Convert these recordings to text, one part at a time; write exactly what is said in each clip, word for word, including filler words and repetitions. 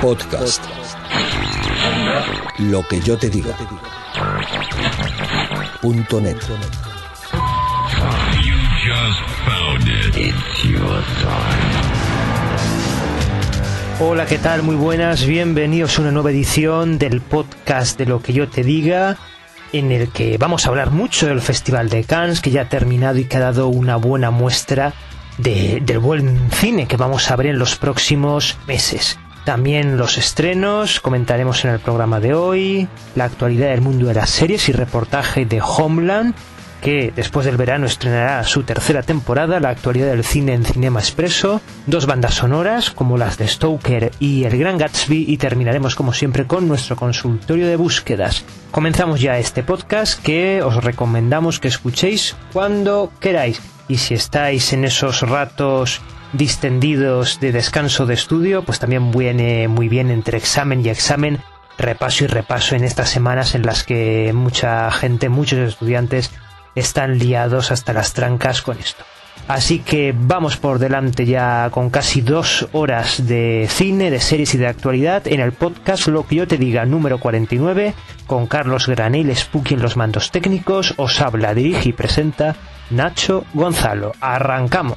Podcast. Lo que yo te diga. Punto net. You just found it. It's your time. Hola, ¿qué tal? Muy buenas, bienvenidos a una nueva edición del podcast de Lo que yo te diga, en el que vamos a hablar mucho del Festival de Cannes, que ya ha terminado y que ha dado una buena muestra de, del buen cine que vamos a ver en los próximos meses. También los estrenos, comentaremos en el programa de hoy, la actualidad del mundo de las series y reportaje de Homeland, que después del verano estrenará su tercera temporada, la actualidad del cine en Cinema Expresso, dos bandas sonoras como las de Stoker y El Gran Gatsby, y terminaremos como siempre con nuestro consultorio de búsquedas. Comenzamos ya este podcast que os recomendamos que escuchéis cuando queráis, y si estáis en esos ratos distendidos de descanso de estudio, pues también viene muy bien entre examen y examen, repaso y repaso en estas semanas en las que mucha gente, muchos estudiantes están liados hasta las trancas con esto. Así que vamos por delante ya con casi dos horas de cine, de series y de actualidad en el podcast Lo que yo te diga número cuarenta y nueve, con Carlos Granell, Spooky en los mandos técnicos. Os habla, dirige y presenta Nacho Gonzalo. ¡Arrancamos!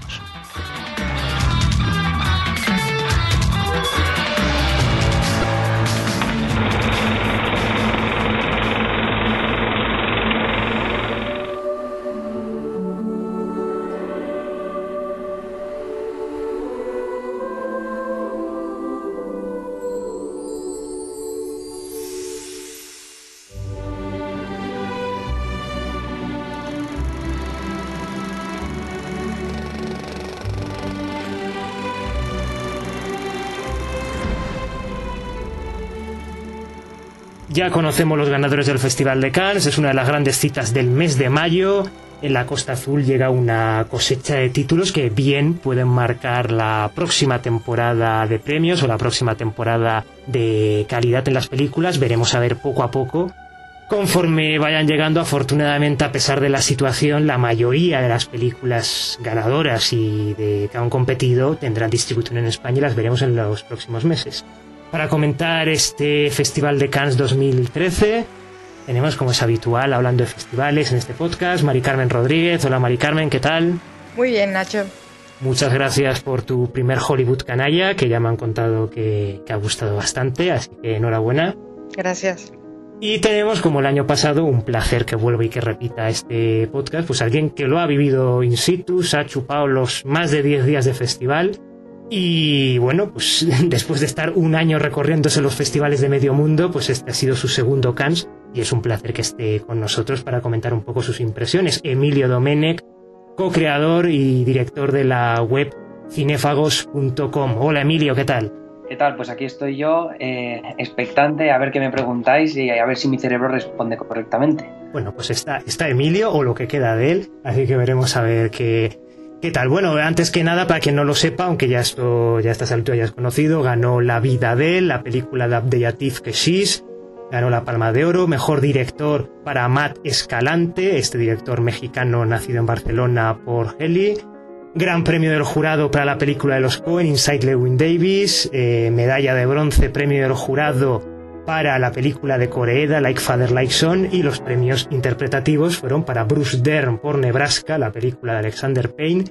Ya conocemos los ganadores del Festival de Cannes, es una de las grandes citas del mes de mayo. En la Costa Azul llega una cosecha de títulos que bien pueden marcar la próxima temporada de premios o la próxima temporada de calidad en las películas. Veremos a ver poco a poco. Conforme vayan llegando, afortunadamente, a pesar de la situación, la mayoría de las películas ganadoras y de que han competido tendrán distribución en España y las veremos en los próximos meses. Para comentar este Festival de Cannes dos mil trece, tenemos, como es habitual, hablando de festivales en este podcast, Mari Carmen Rodríguez. Hola, Mari Carmen, ¿qué tal? Muy bien, Nacho. Muchas gracias por tu primer Hollywood canalla, que ya me han contado que, que ha gustado bastante, así que enhorabuena. Gracias. Y tenemos, como el año pasado, un placer que vuelva y que repita este podcast, pues alguien que lo ha vivido in situ, se ha chupado los más de diez días de festival. Y bueno, pues después de estar un año recorriéndose los festivales de medio mundo, pues este ha sido su segundo Cannes y es un placer que esté con nosotros para comentar un poco sus impresiones. Emilio Domenech, co-creador y director de la web cinéfagos punto com. Hola, Emilio, ¿qué tal? ¿Qué tal? Pues aquí estoy yo, eh, expectante a ver qué me preguntáis y a ver si mi cerebro responde correctamente. Bueno, pues está, está Emilio, o lo que queda de él, así que veremos a ver qué... ¿Qué tal? Bueno, antes que nada, para quien no lo sepa, aunque ya esto ya a estas alturas ya es conocido, ganó La vida de él, la película de Abdellatif Kechiche, ganó la Palma de Oro, mejor director para Matt Escalante, este director mexicano nacido en Barcelona por Heli, gran premio del jurado para la película de los Coen, Inside Llewyn Davis, eh, medalla de bronce, premio del jurado para la película de Koreeda, Like Father, Like Son, y los premios interpretativos fueron para Bruce Dern por Nebraska, la película de Alexander Payne,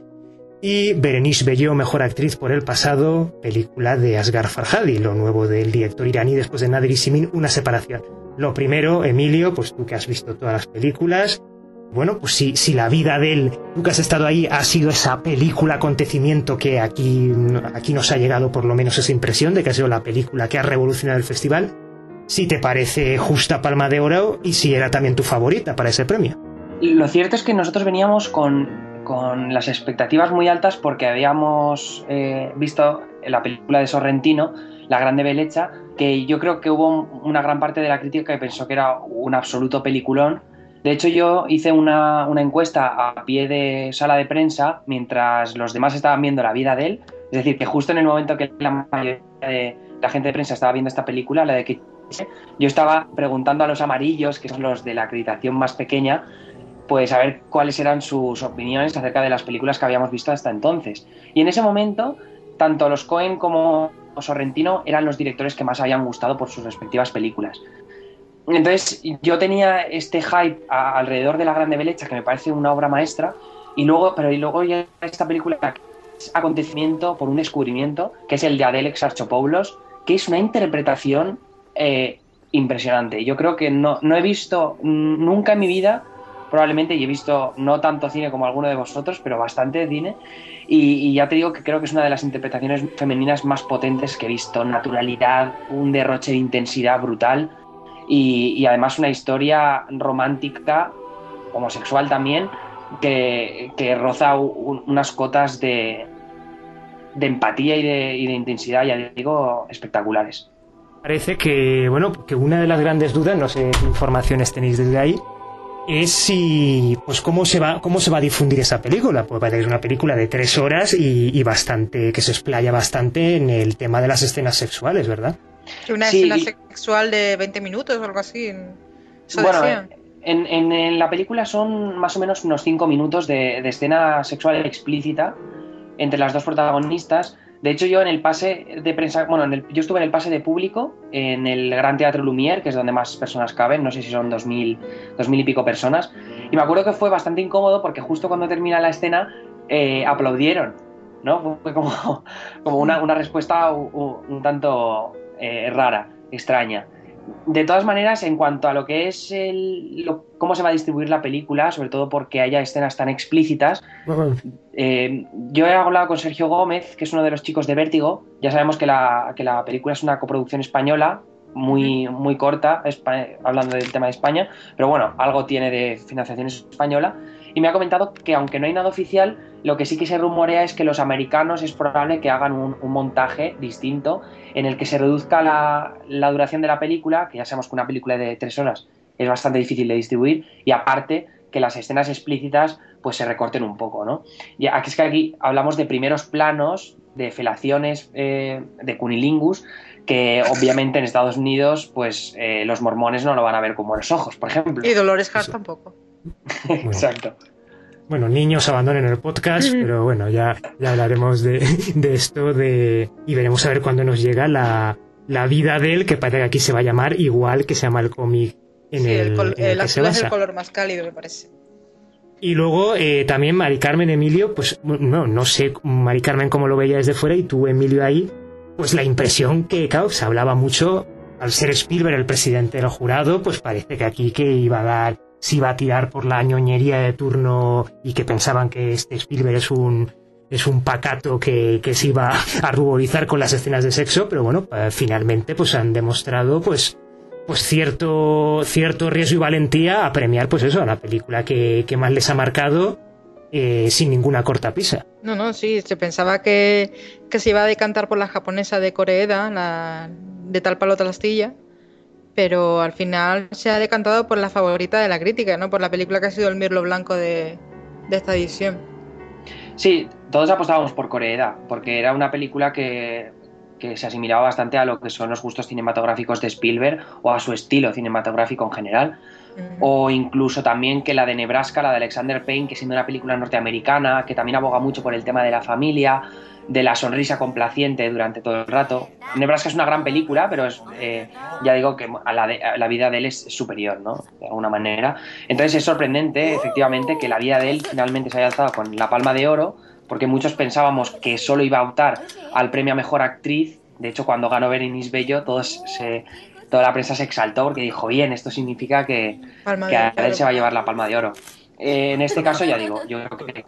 y Berenice Bejo, mejor actriz por El pasado, película de Asghar Farhadi, lo nuevo del director iraní después de Nader y Simin, Una separación. Lo primero, Emilio, pues tú que has visto todas las películas, bueno, pues si, si La vida de él, tú que has estado ahí, ha sido esa película, acontecimiento que aquí, aquí nos ha llegado por lo menos esa impresión de que ha sido la película que ha revolucionado el festival, si te parece justa Palma de Oro y si era también tu favorita para ese premio. Lo cierto es que nosotros veníamos con, con las expectativas muy altas porque habíamos eh, visto la película de Sorrentino, La grande Bellezza, que yo creo que hubo una gran parte de la crítica que pensó que era un absoluto peliculón. De hecho, yo hice una, una encuesta a pie de sala de prensa mientras los demás estaban viendo La vida de él. Es decir, que justo en el momento que la mayoría de la gente de prensa estaba viendo esta película, la de que yo estaba preguntando a los amarillos, que son los de la acreditación más pequeña, pues a ver cuáles eran sus opiniones acerca de las películas que habíamos visto hasta entonces. Y en ese momento, tanto los Coen como Sorrentino eran los directores que más habían gustado por sus respectivas películas. Entonces yo tenía este hype a, alrededor de La Grande Bellezza, que me parece una obra maestra, y luego, pero y luego ya esta película es acontecimiento por un descubrimiento, que es el de Adele Exarchopoulos, que es una interpretación eh, impresionante. Yo creo que no, no he visto nunca en mi vida, probablemente, y he visto no tanto cine como alguno de vosotros, pero bastante cine, y, y ya te digo que creo que es una de las interpretaciones femeninas más potentes que he visto. Naturalidad, un derroche de intensidad brutal, y, y además una historia romántica, homosexual también, que, que roza un, unas cotas de, de empatía y de, y de intensidad, ya digo, espectaculares. Parece que, bueno, que una de las grandes dudas, no sé qué informaciones tenéis desde ahí, es si, pues cómo se va, cómo se va a difundir esa película. Pues parece que es una película de tres horas y, y bastante, que se explaya bastante en el tema de las escenas sexuales, ¿verdad? Una Sí, escena y... sexual de veinte minutos o algo así. Eso bueno, decían. En, en, en la película son más o menos unos cinco minutos de, de escena sexual explícita entre las dos protagonistas. De hecho, yo en el pase de prensa, bueno, en el, yo estuve en el pase de público en el Gran Teatro Lumière, que es donde más personas caben, no sé si son dos mil, dos mil y pico personas, y me acuerdo que fue bastante incómodo porque justo cuando termina la escena eh, aplaudieron, ¿no? Fue como, como una, una respuesta un, un tanto eh, rara, extraña. De todas maneras, en cuanto a lo que es el, lo, cómo se va a distribuir la película, sobre todo porque haya escenas tan explícitas, eh, yo he hablado con Sergio Gómez, que es uno de los chicos de Vértigo. Ya sabemos que la, que la película es una coproducción española, muy, muy corta, hablando del tema de España, pero bueno, algo tiene de financiación española, y me ha comentado que aunque no hay nada oficial, lo que sí que se rumorea es que los americanos es probable que hagan un, un montaje distinto en el que se reduzca la, la duración de la película, que ya sabemos que una película de tres horas es bastante difícil de distribuir, y aparte que las escenas explícitas pues se recorten un poco, ¿no? Y aquí es que aquí hablamos de primeros planos, de felaciones, eh, de cunilingus, que obviamente en Estados Unidos pues eh, los mormones no lo van a ver con buenos ojos, por ejemplo. Y Dolores Hart tampoco. Exacto. Bueno, niños abandonen el podcast, pero bueno, ya, ya hablaremos de, de esto de, y veremos a ver cuándo nos llega la, la vida de él, que parece que aquí se va a llamar igual que se llama el cómic en sí, el, el, col- en el el que se azul es basa. el color más cálido, me parece. Y luego eh, también Mari Carmen, Emilio, pues no, no sé Mari Carmen cómo lo veía desde fuera, y tú, Emilio, ahí, pues la impresión que, claro, se hablaba mucho, al ser Spielberg el presidente del jurado, pues parece que aquí que iba a dar, se iba a tirar por la ñoñería de turno, y que pensaban que este Spielberg es un es un pacato que, que se iba a ruborizar con las escenas de sexo, pero bueno, eh, finalmente pues han demostrado pues pues cierto cierto riesgo y valentía a premiar pues eso, a la película que, que más les ha marcado, eh, sin ninguna cortapisa. No, no, sí, se pensaba que, que se iba a decantar por la japonesa de Koreeda, la de Tal palo tal astilla, pero al final se ha decantado por la favorita de la crítica, ¿no? Por la película que ha sido el mirlo blanco de, de esta edición. Sí, todos apostábamos por Koreeda, porque era una película que, que se asimilaba bastante a lo que son los gustos cinematográficos de Spielberg o a su estilo cinematográfico en general. Uh-huh. O incluso también que la de Nebraska, la de Alexander Payne, que siendo una película norteamericana, que también aboga mucho por el tema de la familia, de la sonrisa complaciente durante todo el rato. Nebraska es una gran película, pero es, eh, ya digo que a la, de, a la vida de él es superior, ¿no? De alguna manera. Entonces es sorprendente, efectivamente, que la vida de él finalmente se haya alzado con la Palma de Oro, porque muchos pensábamos que solo iba a optar al premio a Mejor Actriz. De hecho, cuando ganó Berenice Bello, todos se, toda la prensa se exaltó porque dijo, bien, esto significa que, que a él se va a llevar la Palma de Oro. Eh, en este caso, ya digo, yo creo que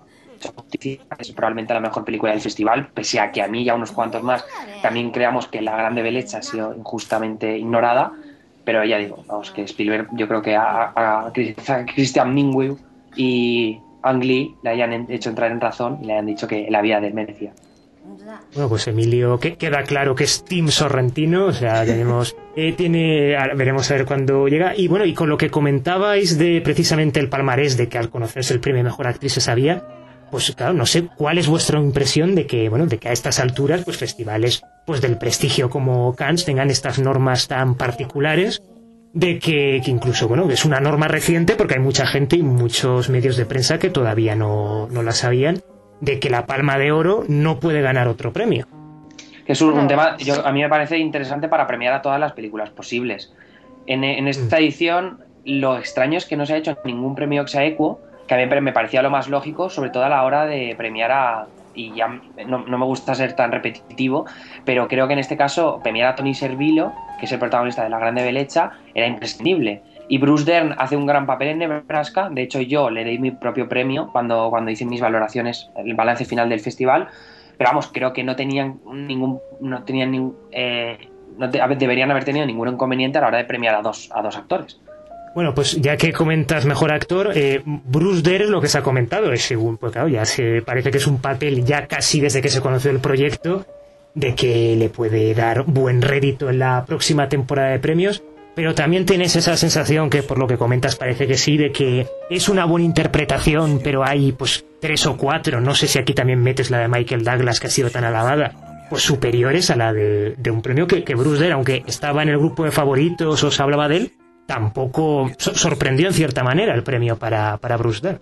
es probablemente la mejor película del festival, pese a que a mí y a unos cuantos más también creamos que La Grande Bellezza ha sido injustamente ignorada, pero ya digo, vamos, que Spielberg, yo creo que a, a Christian Minguiu y Ang Lee le hayan hecho entrar en razón y le hayan dicho que la vida de él merecía. Bueno, pues Emilio, que queda claro que es Team Sorrentino, o sea, tenemos, eh, tiene, veremos a ver cuándo llega. Y bueno, y con lo que comentabais de precisamente el palmarés, de que al conocerse el premio Mejor Actriz se sabía, pues claro, no sé cuál es vuestra impresión de que, bueno, de que a estas alturas, pues festivales pues del prestigio como Cannes tengan estas normas tan particulares, de que, que incluso, bueno, es una norma reciente porque hay mucha gente y muchos medios de prensa que todavía no, no la sabían, de que la Palma de Oro no puede ganar otro premio. que es un, un No. tema, yo, a mí me parece interesante para premiar a todas las películas posibles. En, en esta edición, lo extraño es que no se ha hecho ningún premio ex aequo, que a mí me parecía lo más lógico, sobre todo a la hora de premiar a... Y ya no, no me gusta ser tan repetitivo, pero creo que en este caso premiar a Tony Servillo, que es el protagonista de La Grande Bellezza, era imprescindible. Y Bruce Dern hace un gran papel en Nebraska. De hecho, yo le di mi propio premio cuando, cuando hice mis valoraciones, el balance final del festival. Pero vamos, creo que no tenían ningún... No tenían ningún eh, no te, deberían haber tenido ningún inconveniente a la hora de premiar a dos, a dos actores. Bueno, pues ya que comentas mejor actor, eh, Bruce Dern, lo que se ha comentado es según, pues claro, ya se parece que es un papel ya casi desde que se conoció el proyecto, de que le puede dar buen rédito en la próxima temporada de premios, pero también tienes esa sensación que por lo que comentas parece que sí, de que es una buena interpretación, pero hay pues tres o cuatro, no sé si aquí también metes la de Michael Douglas, que ha sido tan alabada, pues superiores a la de, de un premio que, que Bruce Dern, aunque estaba en el grupo de favoritos o se hablaba de él, tampoco so- sorprendió en cierta manera el premio para, para Bruce Dern.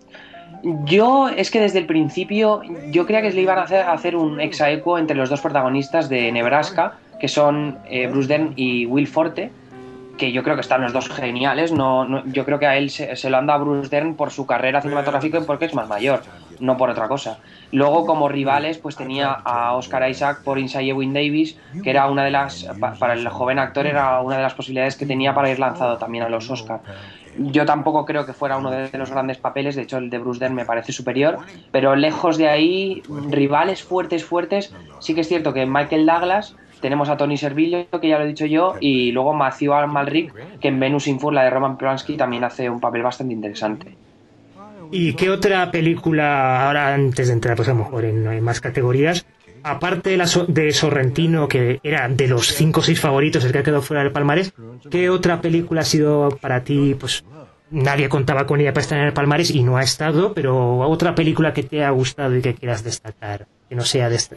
Yo es que desde el principio yo creía que le iban a hacer, a hacer un ex aequo entre los dos protagonistas de Nebraska, que son eh, Bruce Dern y Will Forte, que yo creo que están los dos geniales. No, no, yo creo que a él se, se lo han dado a Bruce Dern por su carrera cinematográfica y porque es más mayor, no por otra cosa. Luego, como rivales, pues tenía a Oscar Isaac por Inside Llewyn Davis, que era una de las, para el joven actor, era una de las posibilidades que tenía para ir lanzado también a los Oscar. Yo tampoco creo que fuera uno de los grandes papeles, de hecho el de Bruce Dern me parece superior, pero lejos de ahí, rivales fuertes, fuertes, sí que es cierto que Michael Douglas, tenemos a Tony Servillo, que ya lo he dicho yo, y luego Matthew Amalric, que en Venus in Fur, la de Roman Polanski, también hace un papel bastante interesante. ¿Y qué otra película, ahora antes de entrar pues a lo mejor en, en más categorías, aparte de, la so- de Sorrentino, que era de los cinco o seis favoritos el que ha quedado fuera del palmarés, qué otra película ha sido para ti, pues nadie contaba con ella para estar en el palmarés y no ha estado, pero otra película que te ha gustado y que quieras destacar, que no sea de esta?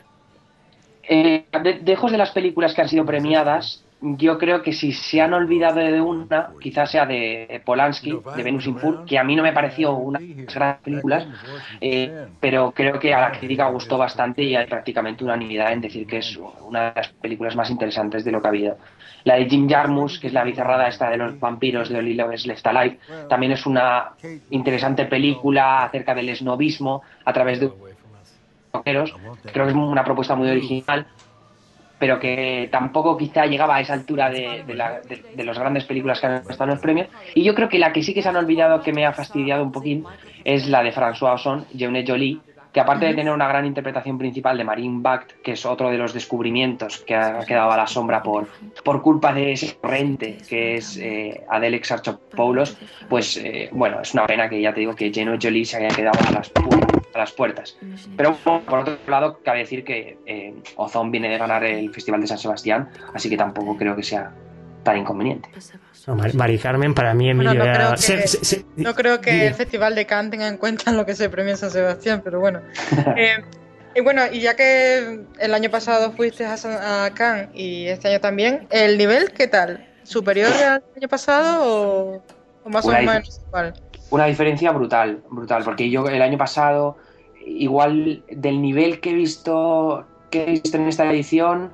Eh, de, lejos de las películas que han sido premiadas, yo creo que si se han olvidado de una, quizás sea de Polanski, de Venus in Fur, que a mí no me pareció una de las grandes películas, eh, pero creo que a la crítica gustó bastante y hay prácticamente unanimidad en decir que es una de las películas más interesantes de lo que ha habido. La de Jim Jarmusch, que es la bizarrada esta de los vampiros de Only Lovers Left Alive, también es una interesante película acerca del esnovismo a través de rockeros. Creo que es una propuesta muy original, pero que tampoco quizá llegaba a esa altura de, de, la, de, de las grandes películas que han estado en los premios. Y yo creo que la que sí que se han olvidado, que me ha fastidiado un poquín, es la de François Ozon, Jeanette Jolie, que aparte de tener una gran interpretación principal de Marine Bact, que es otro de los descubrimientos que ha quedado a la sombra por, por culpa de ese torrente que es eh, Adele Exarchopoulos, pues eh, bueno, es una pena que ya te digo que Jeanette Jolie se haya quedado a las, a las puertas. Pero por otro lado, cabe decir que eh, Ozon viene de ganar el Festival de San Sebastián, así que tampoco creo que sea tan inconveniente. No, Mari Carmen, para mí Emilio Bueno, no era... creo que, se, se, se, no creo que dime. el Festival de Cannes tenga en cuenta lo que se premia en San Sebastián, pero bueno. eh, y bueno, y ya que el año pasado fuiste a, San- a Cannes y este año también, ¿el nivel qué tal? ¿Superior al año pasado o, o más Una o dif- menos igual? Una diferencia brutal, brutal, porque yo el año pasado, igual del nivel que he visto, que he visto en esta edición,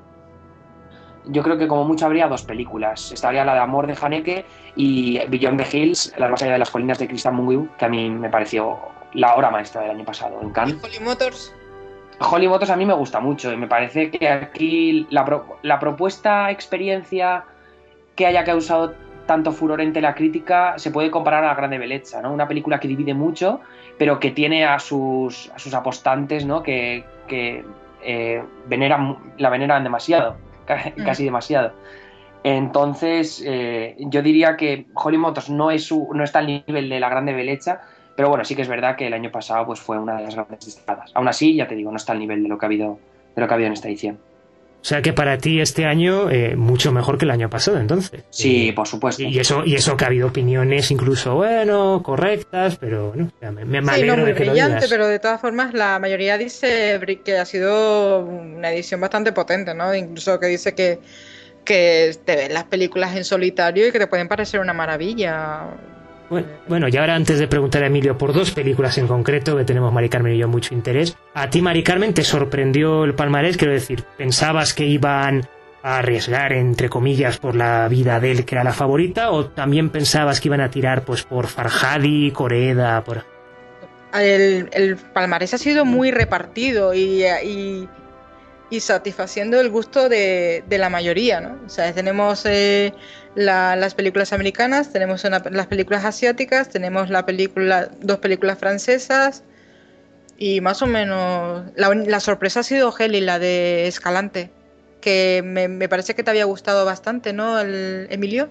yo creo que como mucho habría dos películas. Estaría la de Amor de Haneke y Beyond the Hills, Las más allá de las colinas de Christian Mungiu, que a mí me pareció la obra maestra del año pasado en Cannes. ¿Y Holly Motors? Holly Motors a mí me gusta mucho y me parece que aquí la, pro, la propuesta, experiencia que haya causado tanto furor entre la crítica se puede comparar a La Grande Bellezza, ¿no? Una película que divide mucho, pero que tiene a sus, a sus apostantes, ¿no? Que, que eh, veneran, la veneran demasiado, casi demasiado. Entonces, eh, yo diría que Holly Motors no, es su, no está al nivel de La Grande Bellezza, pero bueno, sí que es verdad que el año pasado pues, fue una de las grandes destacadas. Aún así, ya te digo, no está al nivel de lo que ha habido, de lo que ha habido en esta edición. O sea que para ti este año eh, mucho mejor que el año pasado, entonces. Sí, eh, por supuesto. Y eso, y eso que ha habido opiniones incluso, bueno, correctas, pero no, me, me Sí, alegro no muy de que lo brillante, digas. pero de todas formas la mayoría dice que ha sido una edición bastante potente, ¿no? Incluso que dice que, que te ven las películas en solitario y que te pueden parecer una maravilla. Bueno, bueno, y ahora antes de preguntar a Emilio por dos películas en concreto, que tenemos Mari Carmen y yo mucho interés, ¿a ti, Mari Carmen, te sorprendió el palmarés? Quiero decir, ¿pensabas que iban a arriesgar, entre comillas, por la vida de él, que era la favorita, o también pensabas que iban a tirar pues por Farhadi, Koreeda, por... El, el palmarés ha sido muy repartido y, y, y satisfaciendo el gusto de, de la mayoría, ¿no? O sea, tenemos eh, la, las películas americanas, tenemos una, las películas asiáticas, tenemos la película, dos películas francesas y más o menos... La, la sorpresa ha sido Heli, la de Escalante, que me, me parece que te había gustado bastante, ¿no, el, Emilio?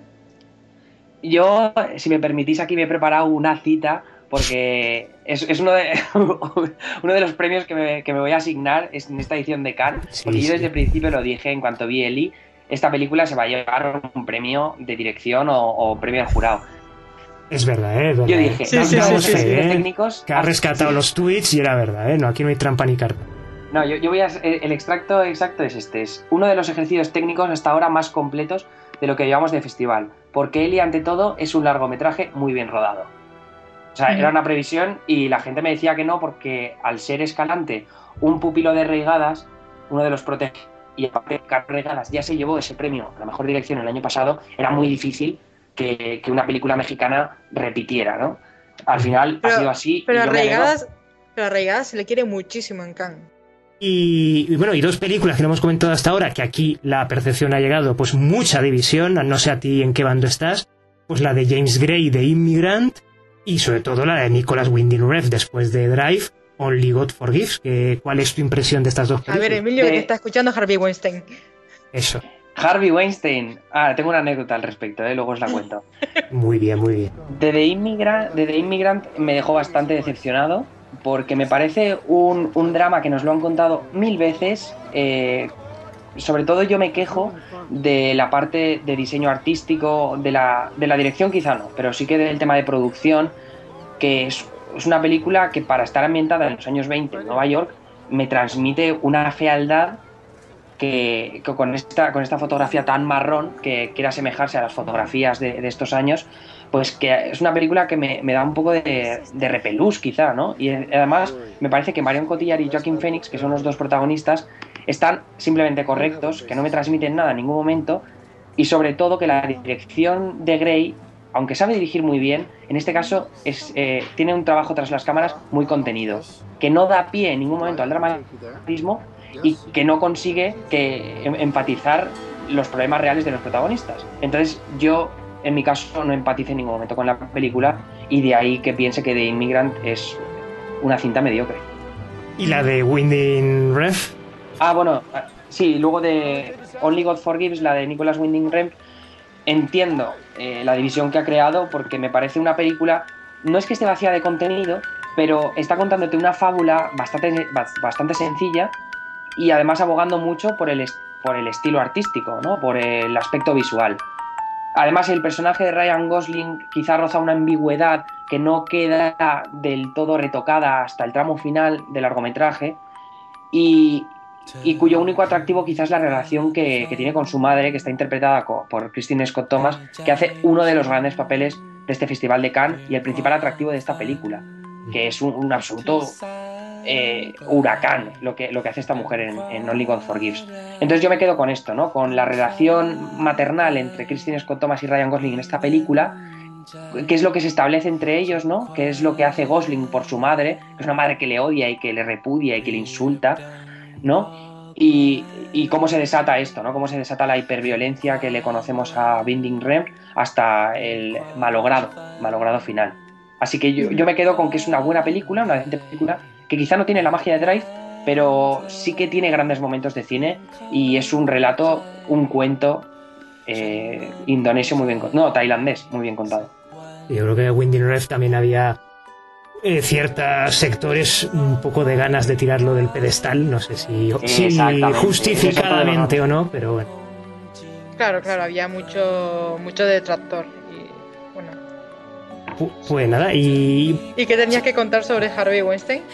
Yo, si me permitís, aquí me he preparado una cita porque es, es uno, de, uno de los premios que me, que me voy a asignar en esta edición de Cannes, sí, porque sí. Yo desde el principio lo dije en cuanto vi Eli, esta película se va a llevar un premio de dirección o, o premio al jurado. Es verdad, ¿eh? Es verdad, yo dije, sí, no, sí, no, sí, sí, ¿eh? técnicos... Que ha rescatado los tweets y era verdad, ¿eh? No, aquí no hay trampa ni carta. No, yo, yo voy a... El extracto exacto es este. Es uno de los ejercicios técnicos hasta ahora más completos de lo que llevamos de festival. Porque Eli, ante todo, es un largometraje muy bien rodado. O sea, uh-huh. Era una previsión y la gente me decía que no porque al ser Escalante un pupilo de Reigadas, uno de los protegidos, y aparte Carlos Reigadas ya se llevó ese premio a la mejor dirección el año pasado, era muy difícil que, que una película mexicana repitiera, ¿no? Al final pero, ha sido así. Pero y a Reigadas, alegro... pero a Reigadas se le quiere muchísimo en Cannes. Y, y bueno, y dos películas que no hemos comentado hasta ahora, que aquí la percepción ha llegado, pues mucha división, no sé a ti en qué bando estás, pues la de James Gray de Immigrant y sobre todo la de Nicholas Winding Refn después de Drive, Only God Forgives. Que, ¿cuál es tu impresión de estas dos películas? A ver, Emilio, de... que te está escuchando Harvey Weinstein. Eso. Harvey Weinstein. Ah, tengo una anécdota al respecto, ¿eh? Luego os la cuento. Muy bien, muy bien. De The Immigrant, de The Immigrant me dejó bastante decepcionado porque me parece un, un drama que nos lo han contado mil veces. Eh, sobre todo yo me quejo de la parte de diseño artístico, de la, de la dirección quizá no, pero sí que del tema de producción, que es, es una película que para estar ambientada en los años veinte en Nueva York me transmite una fealdad que, que con, esta, con esta fotografía tan marrón que quiere asemejarse a las fotografías de, de estos años, pues que es una película que me, me da un poco de, de repelús quizá, ¿no? Y además me parece que Marion Cotillard y Joaquin Phoenix, que son los dos protagonistas, están simplemente correctos, que no me transmiten nada en ningún momento, y sobre todo que la dirección de Gray, aunque sabe dirigir muy bien, en este caso es, eh, tiene un trabajo tras las cámaras muy contenido, que no da pie en ningún momento al dramatismo y que no consigue que empatizar los problemas reales de los protagonistas. Entonces yo, en mi caso, no empatice en ningún momento con la película y de ahí que piense que The Immigrant es una cinta mediocre. ¿Y la de Winding Refn? Ah, bueno, sí, luego de Only God Forgives, la de Nicholas Winding Refn, entiendo eh, la división que ha creado porque me parece una película, no es que esté vacía de contenido, pero está contándote una fábula bastante, bastante sencilla y además abogando mucho por el, por el estilo artístico, ¿no? Por el aspecto visual. Además, el personaje de Ryan Gosling quizá roza una ambigüedad que no queda del todo retocada hasta el tramo final del largometraje y, y cuyo único atractivo quizás es la relación que, que tiene con su madre, que está interpretada por Kristen Scott Thomas, que hace uno de los grandes papeles de este Festival de Cannes y el principal atractivo de esta película, que es un, un absoluto eh, huracán lo que, lo que hace esta mujer en, en Only God Forgives. Entonces yo me quedo con esto, ¿no? Con la relación maternal entre Kristen Scott Thomas y Ryan Gosling en esta película, qué es lo que se establece entre ellos, ¿no? Qué es lo que hace Gosling por su madre, que es una madre que le odia y que le repudia y que le insulta, ¿no? Y, y cómo se desata esto, ¿no? Cómo se desata la hiperviolencia que le conocemos a Winding Refn hasta el malogrado, malogrado final. Así que yo, yo me quedo con que es una buena película, una decente película, que quizá no tiene la magia de Drive, pero sí que tiene grandes momentos de cine y es un relato, un cuento eh, indonesio muy bien contado, no, tailandés muy bien contado. Yo creo que en Winding Refn también había eh, ciertos sectores un poco de ganas de tirarlo del pedestal, no sé si, si justificadamente o no, pero bueno. Claro, claro, había mucho, mucho detractor. Y bueno. Pues nada, y... ¿Y qué tenías que contar sobre Harvey Weinstein?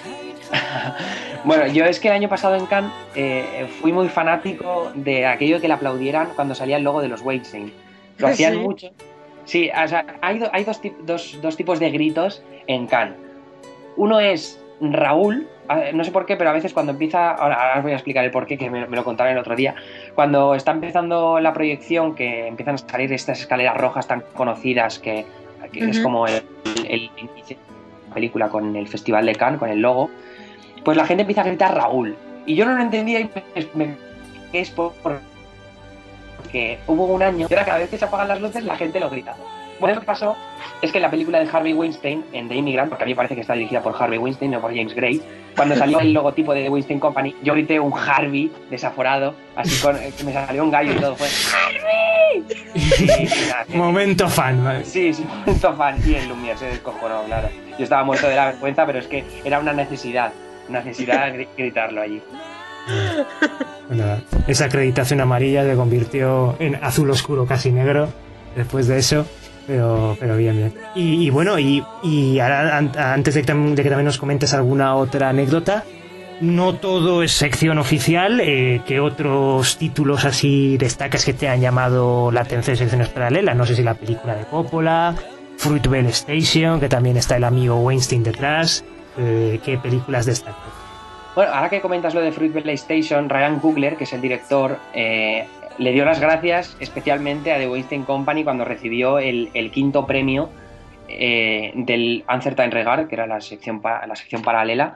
Bueno, yo es que el año pasado en Cannes eh, fui muy fanático de aquello que le aplaudieran cuando salía el logo de los Weinstein. Lo hacían sí. mucho. Sí, o sea, hay, do, hay dos, dos, dos tipos de gritos en Cannes. Uno es Raúl, no sé por qué, pero a veces cuando empieza, ahora, ahora os voy a explicar el porqué, que me, me lo contaron el otro día, cuando está empezando la proyección, que empiezan a salir estas escaleras rojas tan conocidas, que, que uh-huh. es como el, el inicio de la película con el Festival de Cannes, con el logo, pues la gente empieza a gritar Raúl. Y yo no lo entendía y me, me es por, porque hubo un año y ahora cada vez que se apagan las luces la gente lo grita. Bueno, lo que pasó es que en la película de Harvey Weinstein, en The Immigrant, porque a mí me parece que está dirigida por Harvey Weinstein, no por James Gray, cuando salió el logotipo de The Weinstein Company, yo grité un Harvey desaforado, así con que me salió un gallo y todo, fue ¡Harvey! Y, y nada, momento fan, ¿vale? Sí, sí, momento fan. Y el Lumière se descojonó, claro. Yo estaba muerto de la vergüenza, pero es que era una necesidad, necesidad de gritarlo allí. Bueno, esa acreditación amarilla se convirtió en azul oscuro, casi negro, después de eso. Pero, pero bien, bien. Y, y bueno, y, y ahora, antes de que, de que también nos comentes alguna otra anécdota, no todo es sección oficial. Eh, ¿Qué otros títulos así destacas que te han llamado la atención en secciones paralelas? No sé si la película de Coppola, Fruitvale Station, que también está el amigo Weinstein detrás. Eh, ¿Qué películas destacas? Bueno, ahora que comentas lo de Fruitvale Station, Ryan Coogler, que es el director, eh, le dio las gracias especialmente a The Weinstein Company cuando recibió el, el quinto premio eh, del Uncertain Regard, que era la sección, la sección paralela.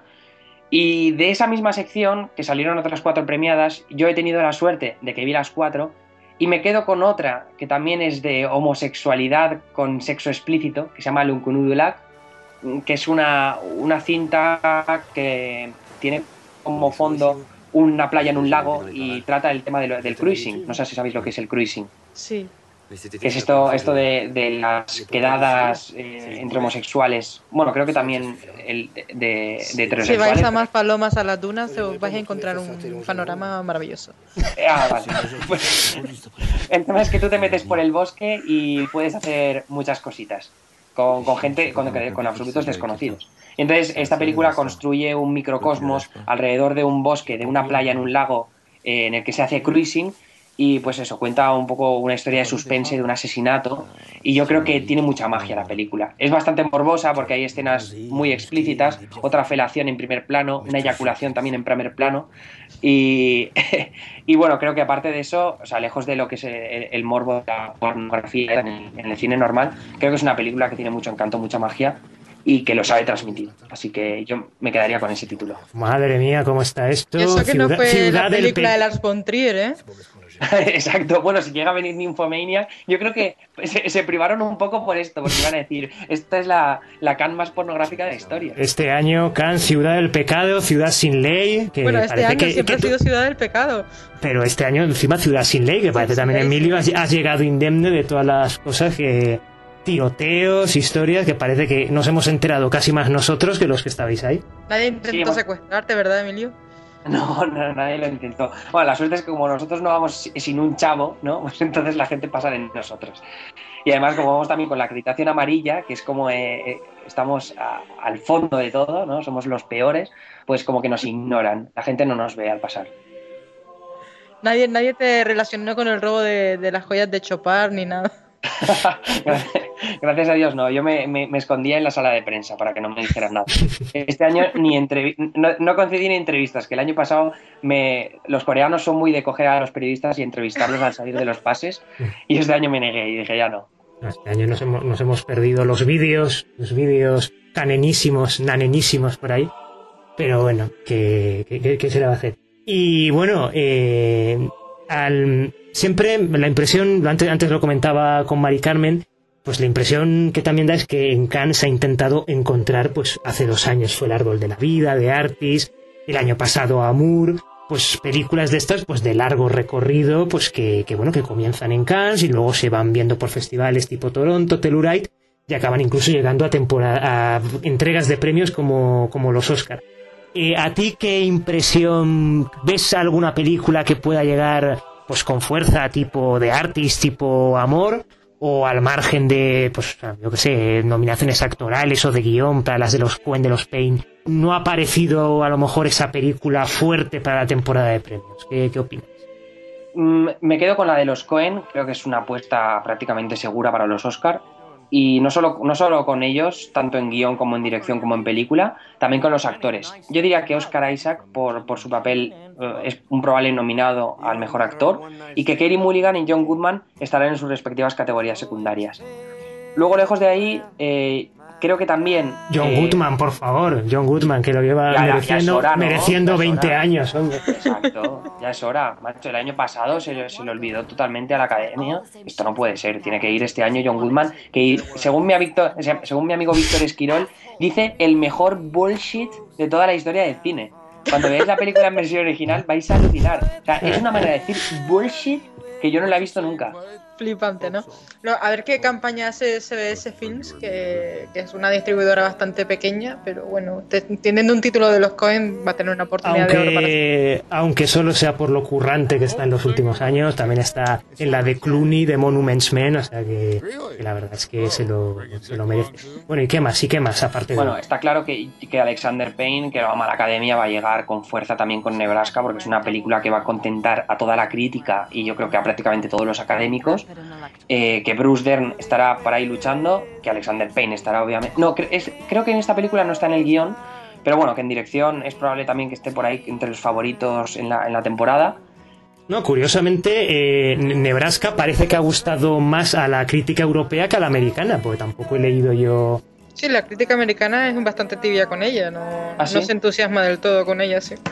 Y de esa misma sección, que salieron otras cuatro premiadas, yo he tenido la suerte de que vi las cuatro y me quedo con otra que también es de homosexualidad con sexo explícito, que se llama L'Uncunudulac, que es una, una cinta que tiene como fondo una playa en un lago y trata el tema de lo, del cruising. No sé si sabéis lo que es el cruising. Sí. Que es esto, esto de, de las quedadas eh, entre homosexuales. Bueno, creo que también el de, de, de heterosexuales. Si vais a más palomas a las dunas, os vais a encontrar un panorama maravilloso. Ah, vale. Pues, el tema es que tú te metes por el bosque y puedes hacer muchas cositas con, con gente, con, con absolutos desconocidos. Y entonces esta película construye un microcosmos alrededor de un bosque, de una playa en un lago eh, en el que se hace cruising. Y pues eso, cuenta un poco una historia de suspense, de un asesinato, y yo creo que tiene mucha magia la película. Es bastante morbosa porque hay escenas muy explícitas, otra felación en primer plano, una eyaculación también en primer plano, y, y bueno, creo que aparte de eso, o sea, lejos de lo que es el, el morbo de la pornografía en el, en el cine normal, creo que es una película que tiene mucho encanto, mucha magia, y que lo sabe transmitir. Así que yo me quedaría con ese título. Madre mía, ¿cómo está esto? Y eso que Ciudad, no fue Ciudad la película pe- de Lars von Trier, ¿eh? Exacto, bueno, si llega a venir Nymphomania, yo creo que se, se privaron un poco por esto, porque iban a decir, esta es la, la Cannes más pornográfica de la historia. Este año Cannes, Ciudad del Pecado, Ciudad sin Ley, que bueno, este parece año que, siempre que ha sido Ciudad del Pecado. Pero este año encima Ciudad sin Ley, que parece sí, también, sí, Emilio, sí. has, has llegado indemne de todas las cosas que... tiroteos, historias, que parece que nos hemos enterado casi más nosotros que los que estabais ahí. Nadie intentó Sí, bueno. secuestrarte, ¿verdad, Emilio? No, no, nadie lo intentó. Bueno, la suerte es que como nosotros no vamos sin un chavo, ¿no? Pues entonces la gente pasa de nosotros. Y además, como vamos también con la acreditación amarilla, que es como eh, eh, estamos a, al fondo de todo, ¿no? Somos los peores, pues como que nos ignoran. La gente no nos ve al pasar. Nadie, nadie te relacionó con el robo de, de las joyas de Chopin ni nada. Gracias a Dios no, yo me, me, me escondía en la sala de prensa para que no me dijeran nada. Este año ni entrevi- no, no concedí ni entrevistas, que el año pasado me, los coreanos son muy de coger a los periodistas y entrevistarlos al salir de los pases, y este año me negué y dije ya no. Este año nos hemos, nos hemos perdido los vídeos, los vídeos canenísimos, nanenísimos por ahí, pero bueno, ¿qué, qué, qué se le va a hacer? Y bueno, eh, al... siempre la impresión, antes, antes lo comentaba con Mari Carmen, pues la impresión que también da es que en Cannes se ha intentado encontrar, pues hace dos años fue El Árbol de la Vida, de Artis, el año pasado Amour, pues películas de estas, pues de largo recorrido, pues que, que bueno, que comienzan en Cannes y luego se van viendo por festivales tipo Toronto, Telluride, y acaban incluso llegando a, temporada, a entregas de premios como, como los Oscar. Eh, ¿A ti qué impresión? ¿Ves alguna película que pueda llegar pues con fuerza tipo de Artis, tipo Amor, o al margen de, pues yo qué sé, nominaciones actorales o de guión para las de los Coen, de los Payne, no ha parecido a lo mejor esa película fuerte para la temporada de premios? ¿Qué, qué opinas? mm, me quedo con la de los Coen, creo que es una apuesta prácticamente segura para los Oscar. Y no solo, no solo con ellos, tanto en guión como en dirección como en película, también con los actores. Yo diría que Oscar Isaac, por, por su papel, eh, es un probable nominado al mejor actor, y que Carey Mulligan y John Goodman estarán en sus respectivas categorías secundarias. Luego, lejos de ahí, eh, creo que también... John eh, Goodman, por favor, John Goodman, que lo lleva ya, ya, mereciendo, ya es hora, ¿no? mereciendo Ya es veinte hora. años, hombre. Exacto, ya es hora, macho. El año pasado se, se le olvidó totalmente a la academia. Esto no puede ser, tiene que ir este año John Goodman, que según mi, Víctor, según mi amigo Víctor Esquirol, dice el mejor bullshit de toda la historia del cine. Cuando veáis la película en versión original vais a alucinar. O sea, es una manera de decir bullshit que yo no la he visto nunca. Flipante, ¿no? No, a ver qué campaña hace S B S Films, que, que es una distribuidora bastante pequeña, pero bueno, te, teniendo un título de los Coen va a tener una oportunidad de oro para... Aunque, aunque solo sea por lo currante que está en los últimos años, también está en la de Clooney, de Monuments Men, o sea que, que la verdad es que se lo, se lo merece. Bueno, ¿y qué más? ¿Y qué más aparte de...? Bueno, está claro que, que Alexander Payne, que va a la academia, va a llegar con fuerza también con Nebraska, porque es una película que va a contentar a toda la crítica y yo creo que a prácticamente todos los académicos. Eh, que Bruce Dern estará por ahí luchando, que Alexander Payne estará obviamente... No, cre- es, creo que en esta película no está en el guión, pero bueno, que en dirección es probable también que esté por ahí entre los favoritos en la, en la temporada. No, curiosamente, eh, Nebraska parece que ha gustado más a la crítica europea que a la americana, porque tampoco he leído yo... Sí, la crítica americana es bastante tibia con ella, no, ¿Ah, sí? no se entusiasma del todo con ella, sí.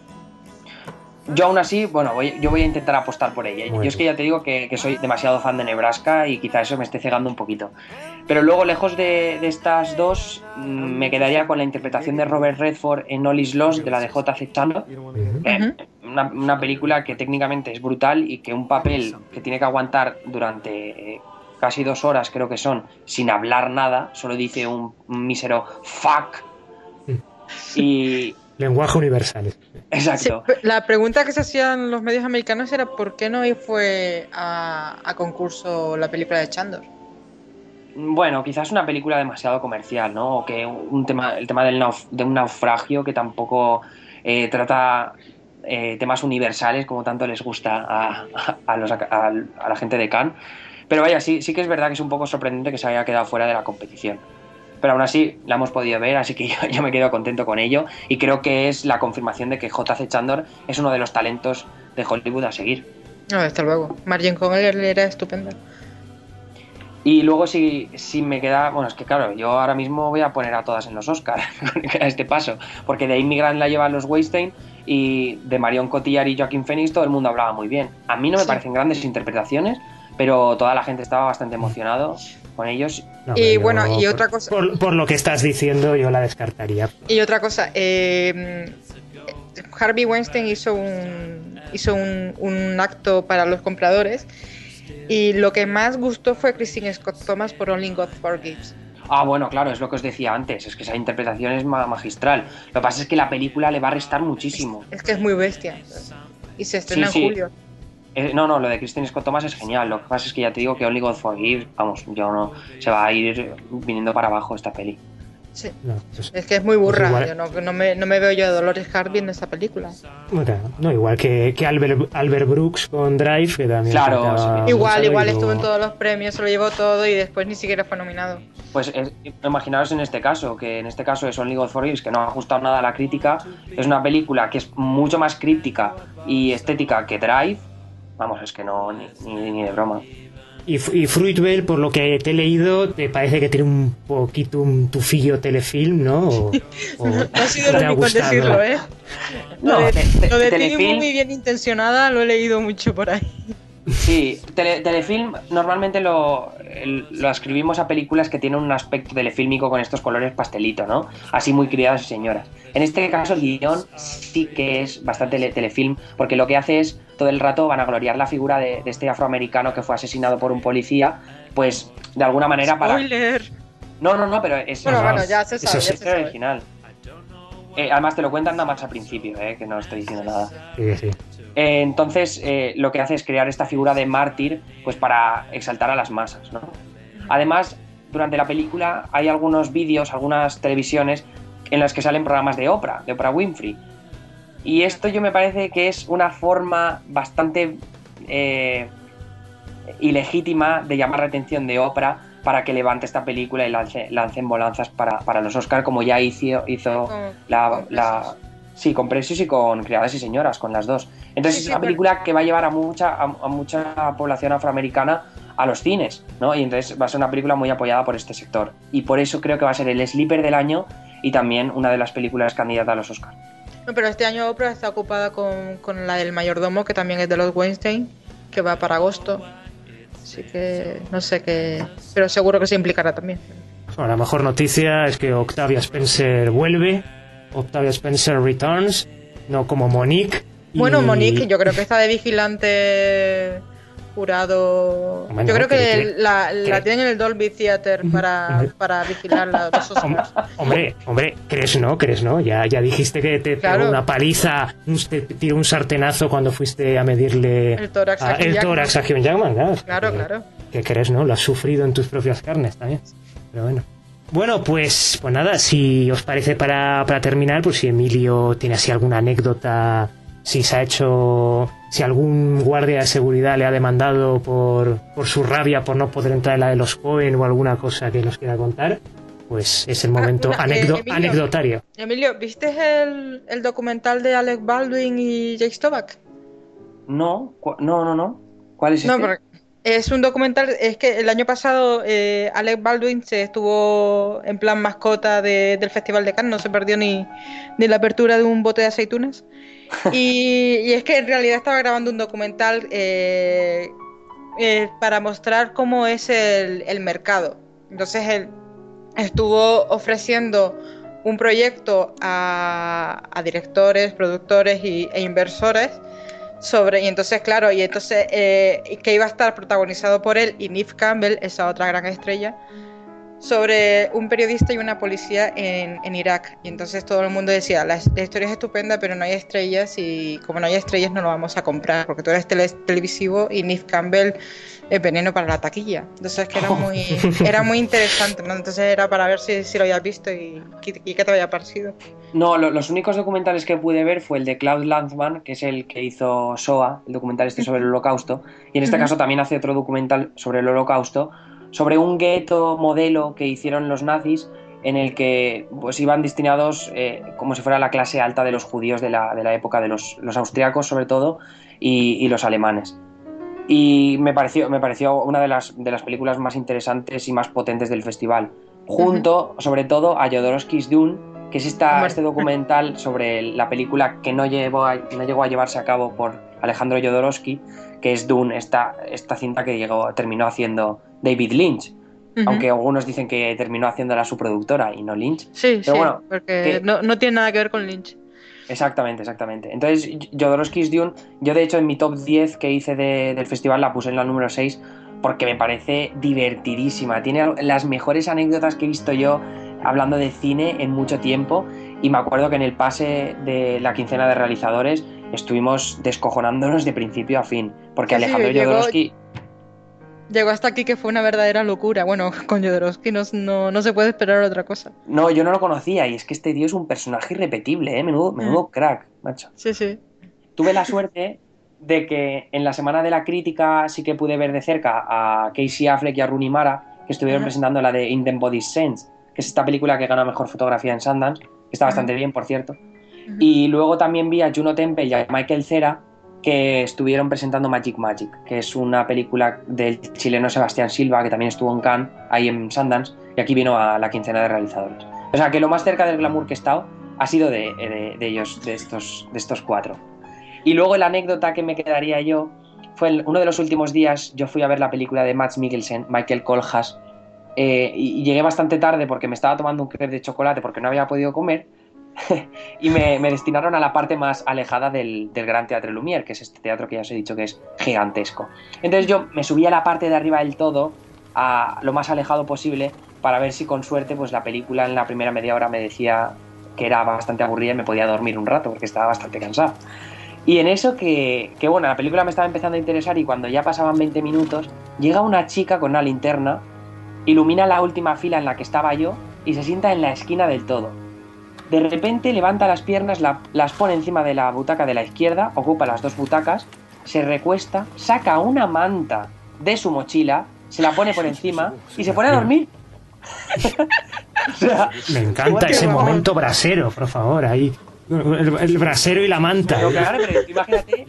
Yo aún así, bueno, voy, yo voy a intentar apostar por ella. Muy Yo es que ya te digo que, que soy demasiado fan de Nebraska y quizá eso me esté cegando un poquito. Pero luego, lejos de, de estas dos, mmm, me quedaría con la interpretación de Robert Redford en All Is Lost, de la de J C Chandler. Uh-huh. Eh, una, una película que técnicamente es brutal y que un papel que tiene que aguantar durante eh, casi dos horas, creo que son, sin hablar nada, solo dice un, un mísero fuck. Y... lenguaje universal. Exacto. Sí, la pregunta que se hacían los medios americanos era ¿por qué no fue a, a concurso la película de Chandor? Bueno, quizás una película demasiado comercial, ¿no? O que un tema, el tema del nauf- de un naufragio que tampoco eh, trata eh, temas universales como tanto les gusta a, a, a, los, a, a la gente de Cannes. Pero vaya, sí, sí que es verdad que es un poco sorprendente que se haya quedado fuera de la competición. Pero aún así la hemos podido ver, así que yo, yo me quedo contento con ello y creo que es la confirmación de que J C Chandor es uno de los talentos de Hollywood a seguir. No, desde luego. Margin Call era estupenda. Y luego si, si me queda... Bueno, es que claro, yo ahora mismo voy a poner a todas en los Oscars a este paso, porque de Immigrant la llevan los Weinstein y de Marion Cotillard y Joaquin Phoenix todo el mundo hablaba muy bien. A mí no me Sí. parecen grandes interpretaciones, pero toda la gente estaba bastante emocionado con ellos. No, Y pero bueno, y por- otra cosa- Por, por lo que estás diciendo, yo la descartaría. Y otra cosa, eh, Harvey Weinstein hizo un hizo un, un acto para los compradores y lo que más gustó fue Christine Scott Thomas por Only God Forgives. Ah, bueno, claro, es lo que os decía antes, es que esa interpretación es ma- magistral. Lo que pasa es que la película le va a restar muchísimo. Es que es muy bestia. Y se estrena Sí, sí. en julio. Eh, no, no, lo de Kristen Scott Thomas es genial. Lo que pasa es que ya te digo que Only God Forgives, vamos, yo no, se va a ir viniendo para abajo esta peli. Sí. No, pues- Es que es muy burra. Pues igual- Yo no, no, me, no me veo yo a Dolores Harvey en esa película. bueno, no, igual que, que Albert, Albert Brooks con Drive, que también Claro, cantaba sí. Igual, mucho, igual y estuvo en luego- todos los premios, se lo llevó todo y después ni siquiera fue nominado. Pues es- imaginaos en este caso, que en este caso es Only God Forgives, que no ha gustado nada a la crítica. Es una película que es mucho más críptica y estética que Drive. Vamos, es que no, ni, ni, ni de broma. Y, F- y Fruitvale, por lo que te he leído, te parece que tiene un poquito un tufillo telefilm, ¿no? O, o No ha sido te el ha único en gustado. decirlo, ¿eh? No, lo de, te- te- lo de telefilm- Tini muy bien intencionada lo he leído mucho por ahí. Sí, tele- telefilm normalmente lo, el- lo escribimos a películas que tienen un aspecto telefílmico con estos colores pastelito, ¿no? Así muy criadas y señoras. En este caso el guión sí que es bastante le- telefilm, porque lo que hace es todo el rato vanagloriar la figura de, de este afroamericano que fue asesinado por un policía, pues de alguna manera para... Spoiler. No, no, no, pero es, Bueno, es- bueno, ya se sabe, eso ya sí, se es sabe. original. Eh, además te lo cuentan nada más al principio, eh, que no estoy diciendo nada. Sí, sí. Eh, entonces eh, lo que hace es crear esta figura de mártir pues para exaltar a las masas, ¿no? Además, durante la película hay algunos vídeos, algunas televisiones en las que salen programas de Oprah, de Oprah Winfrey. Y esto yo me parece que es una forma bastante eh, ilegítima de llamar la atención de Oprah para que levante esta película y lance, lance embolanzas para, para los Oscar, como ya hizo, hizo Con- la, con la... Sí, con Precious y con Criadas y Señoras, con las dos. Entonces Sí, es sí, una pero- película que va a llevar a mucha, a, a mucha población afroamericana a los cines, ¿no? Y entonces va a ser una película muy apoyada por este sector. Y por eso creo que va a ser el sleeper del año y también una de las películas candidatas a los Oscars. No, pero este año Oprah está ocupada con, con la del mayordomo, que también es de los Weinstein, que va para agosto. Así que no sé qué. Pero seguro que se implicará también. Bueno, la mejor noticia es que Octavia Spencer vuelve, Octavia Spencer returns, no como Monique. y- Bueno, Monique, yo creo que está de vigilante jurado. Hombre, yo no, creo que que- que- la, la que- tienen en el Dolby Theater para, Hombre. para vigilar los dos Oscars. Hombre, hombre, ¿crees no? ¿Crees no? Ya, ya dijiste que te Claro. pegó una paliza, un- te tiró un sartenazo cuando fuiste a medirle El tórax a a, Hugh el Jackman. tórax a Hugh Jackman, claro. Claro, que, claro. que crees, ¿no? Lo has sufrido en tus propias carnes también. Pero bueno. Bueno, pues, pues nada, si os parece para, para terminar, pues si Emilio tiene así alguna anécdota, si se ha hecho, si algún guardia de seguridad le ha demandado por, por su rabia por no poder entrar en la de los Cohen o alguna cosa que nos quiera contar, pues es el momento Ah, una- eh, anecdo- Emilio. anecdotario. Emilio, ¿viste el, el documental de Alec Baldwin y Jake Stovak? No, cu- no, no, no. ¿Cuál es No, este? porque es un documental, es que el año pasado eh, Alec Baldwin se estuvo en plan mascota de- del Festival de Cannes, no se perdió ni, ni la apertura de un bote de aceitunas. Y, y es que en realidad estaba grabando un documental eh, eh, para mostrar cómo es el, el mercado. Entonces él estuvo ofreciendo un proyecto a, a directores, productores y, e inversores sobre, y entonces claro, y entonces eh, que iba a estar protagonizado por él y Neve Campbell, esa otra gran estrella, sobre un periodista y una policía en, en Irak. Y entonces todo el mundo decía, la, la historia es estupenda, pero no hay estrellas, y como no hay estrellas no lo vamos a comprar, porque tú eres tele, televisivo y Neve Campbell es veneno para la taquilla. Entonces que era muy, era muy interesante, ¿no? Entonces era para ver si, si lo habías visto y, y qué te había parecido. No, lo- los únicos documentales que pude ver fue el de Klaus Lanzmann, que es el que hizo S O A, el documental este sobre el Holocausto, y en este Ujú. caso también hace otro documental sobre el Holocausto, sobre un gueto modelo que hicieron los nazis, en el que pues iban destinados eh, como si fuera la clase alta de los judíos de la, de la época, de los, los austriacos sobre todo, y, y los alemanes. Y me pareció, me pareció una de las, de las películas más interesantes y más potentes del festival, junto sobre todo a Jodorowsky's Dune, que es esta, Hombre. este documental sobre la película que no llegó, a, no llegó a llevarse a cabo por Alejandro Jodorowsky, que es Dune, esta, esta cinta que llegó, terminó haciendo David Lynch, Ujú. aunque algunos dicen que terminó haciéndola su productora y no Lynch. Sí, Pero sí, bueno, porque que- no, no tiene nada que ver con Lynch. Exactamente, exactamente. Entonces, Jodorowsky's Dune, yo de hecho en mi top diez que hice de- del festival la puse en la número seis porque me parece divertidísima. Tiene las mejores anécdotas que he visto yo hablando de cine en mucho tiempo, y me acuerdo que en el pase de la quincena de realizadores estuvimos descojonándonos de principio a fin, porque Sí, sí, Alejandro llegó- Jodorowsky... Llegó hasta aquí que fue una verdadera locura. Bueno, con Jodorowsky no, no, no se puede esperar otra cosa. No, yo no lo conocía, y es que este tío es un personaje irrepetible, ¿eh? Menudo, menudo crack, macho. Sí, sí. Tuve la suerte de que en la semana de la crítica sí que pude ver de cerca a Casey Affleck y a Rooney Mara, que estuvieron Ajá. presentando la de In the Body Sense, que es esta película que gana mejor fotografía en Sundance, que está Ajá. bastante bien, por cierto. Ujú. Y luego también vi a Juno Temple y a Michael Cera, que estuvieron presentando Magic Magic, que es una película del chileno Sebastián Silva, que también estuvo en Cannes, ahí en Sundance, y aquí vino a la quincena de realizadores. O sea, que lo más cerca del glamour que he estado ha sido de, de, de ellos, de estos, de estos cuatro. Y luego la anécdota que me quedaría yo fue el, uno de los últimos días, yo fui a ver la película de Mads Mikkelsen, Michael Kohlhaas, eh, y, y llegué bastante tarde porque me estaba tomando un crepe de chocolate porque no había podido comer, y me, me destinaron a la parte más alejada del, del Gran Teatre Lumière, que es este teatro que ya os he dicho que es gigantesco. Entonces yo me subí a la parte de arriba del todo, a lo más alejado posible, para ver si con suerte pues la película en la primera media hora me decía que era bastante aburrida y me podía dormir un rato porque estaba bastante cansado. Y en eso que, que bueno, la película me estaba empezando a interesar, y cuando ya pasaban veinte minutos, llega una chica con una linterna, ilumina la última fila en la que estaba yo y se sienta en la esquina del todo. De repente levanta las piernas, la, las pone encima de la butaca de la izquierda, ocupa las dos butacas, se recuesta, saca una manta de su mochila, se la pone por encima y se pone a dormir. O sea, me encanta ese momento brasero, por favor, ahí. El, el brasero y la manta. Pero claro, pero tú imagínate,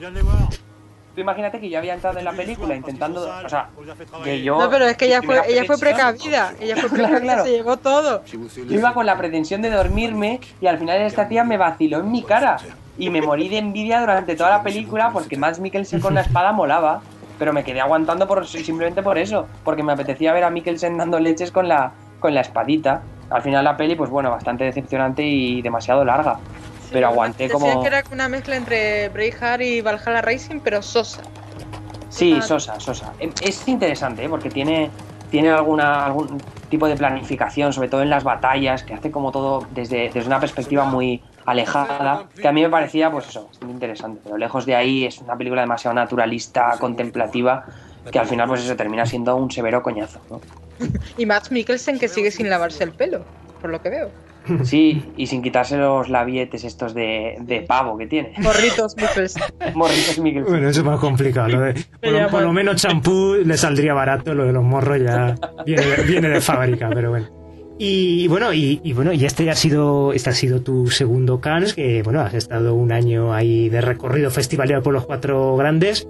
tú imagínate que yo había entrado en la película intentando, o sea, que yo... No, pero es que ella fue, ella fue precavida, ella fue precavida, claro, claro. Se llevó todo. Yo iba con la pretensión de dormirme y al final esta tía me vaciló en mi cara y me morí de envidia durante toda la película porque Mads Mikkelsen con la espada molaba, pero me quedé aguantando por, simplemente por eso, porque me apetecía ver a Mikkelsen dando leches con la, con la espadita. Al final la peli, pues bueno, bastante decepcionante y demasiado larga. Pero aguanté como... Decían que era una mezcla entre Braveheart y Valhalla Rising, pero sosa. Sí, sosa, sosa. Es interesante, ¿eh? Porque tiene, tiene alguna, algún tipo de planificación, sobre todo en las batallas, que hace como todo desde, desde una perspectiva muy alejada, que a mí me parecía, pues eso, bastante interesante. Pero lejos de ahí es una película demasiado naturalista, contemplativa, que al final, pues eso, termina siendo un severo coñazo, ¿no? Y Mads Mikkelsen que sigue sin lavarse el pelo, por lo que veo. Sí, y sin quitarse los labietes estos de, de pavo que tiene. Morritos Mikkelsen. Morritos Mikkelsen. Bueno, eso es más complicado. Lo de, por, lo, por lo menos champú le saldría barato, lo de los morros ya viene de, viene de fábrica, pero bueno. Y bueno, y, y bueno, y este ya ha sido, este ha sido tu segundo Cannes, que bueno, has estado un año ahí de recorrido festivalero por los cuatro grandes,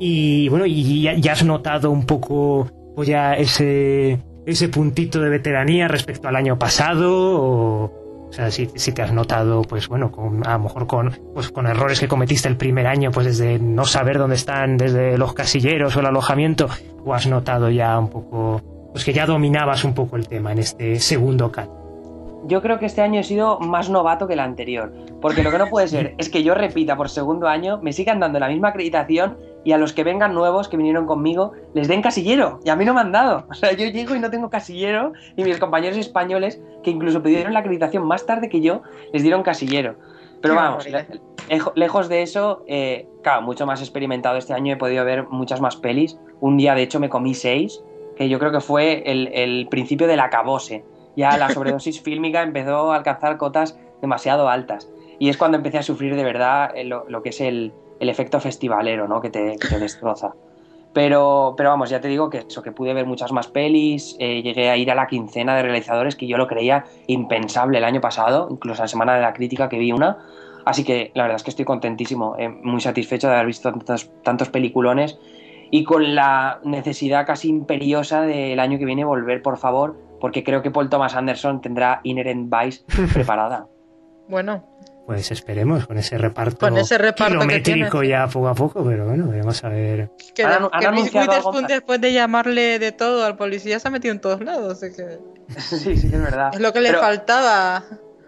y bueno, y ya, ya has notado un poco pues ya ese ese puntito de veteranía respecto al año pasado, o, o sea, si, si te has notado, pues bueno, con, a lo mejor con, pues, con errores que cometiste el primer año, pues desde no saber dónde están, desde los casilleros o el alojamiento, o has notado ya un poco, pues que ya dominabas un poco el tema en este segundo Cannes. Yo creo que este año he sido más novato que el anterior, porque lo que no puede ser es que yo repita por segundo año, me sigan dando la misma acreditación y a los que vengan nuevos, que vinieron conmigo, les den casillero, y a mí no me han dado. O sea, yo llego y no tengo casillero, y mis compañeros españoles, que incluso pidieron la acreditación más tarde que yo, les dieron casillero. Pero vamos, le- lejos de eso, eh, claro, mucho más experimentado este año, he podido ver muchas más pelis. Un día, de hecho, me comí seis, que yo creo que fue el, el principio del acabose. Ya la sobredosis fílmica empezó a alcanzar cotas demasiado altas. Y es cuando empecé a sufrir de verdad lo, lo que es el, el efecto festivalero, ¿no? Que te, que te destroza. Pero, pero vamos, ya te digo que eso, que pude ver muchas más pelis, eh, llegué a ir a la quincena de realizadores, que yo lo creía impensable el año pasado, incluso la semana de la crítica que vi una. Así que la verdad es que estoy contentísimo, eh, muy satisfecho de haber visto tantos, tantos peliculones y con la necesidad casi imperiosa del año que viene volver, por favor, porque creo que Paul Thomas Anderson tendrá Inherent Vice preparada. Bueno, Pues esperemos, con ese reparto, Con ese reparto que kilométrico tiene. ya poco a poco, pero bueno, vamos a ver. que, Han- han que Reese anunciado algo Witherspoon, más. después de llamarle de todo al policía, se ha metido en todos lados. Así que Sí, sí que es verdad. es lo que le Pero- faltaba,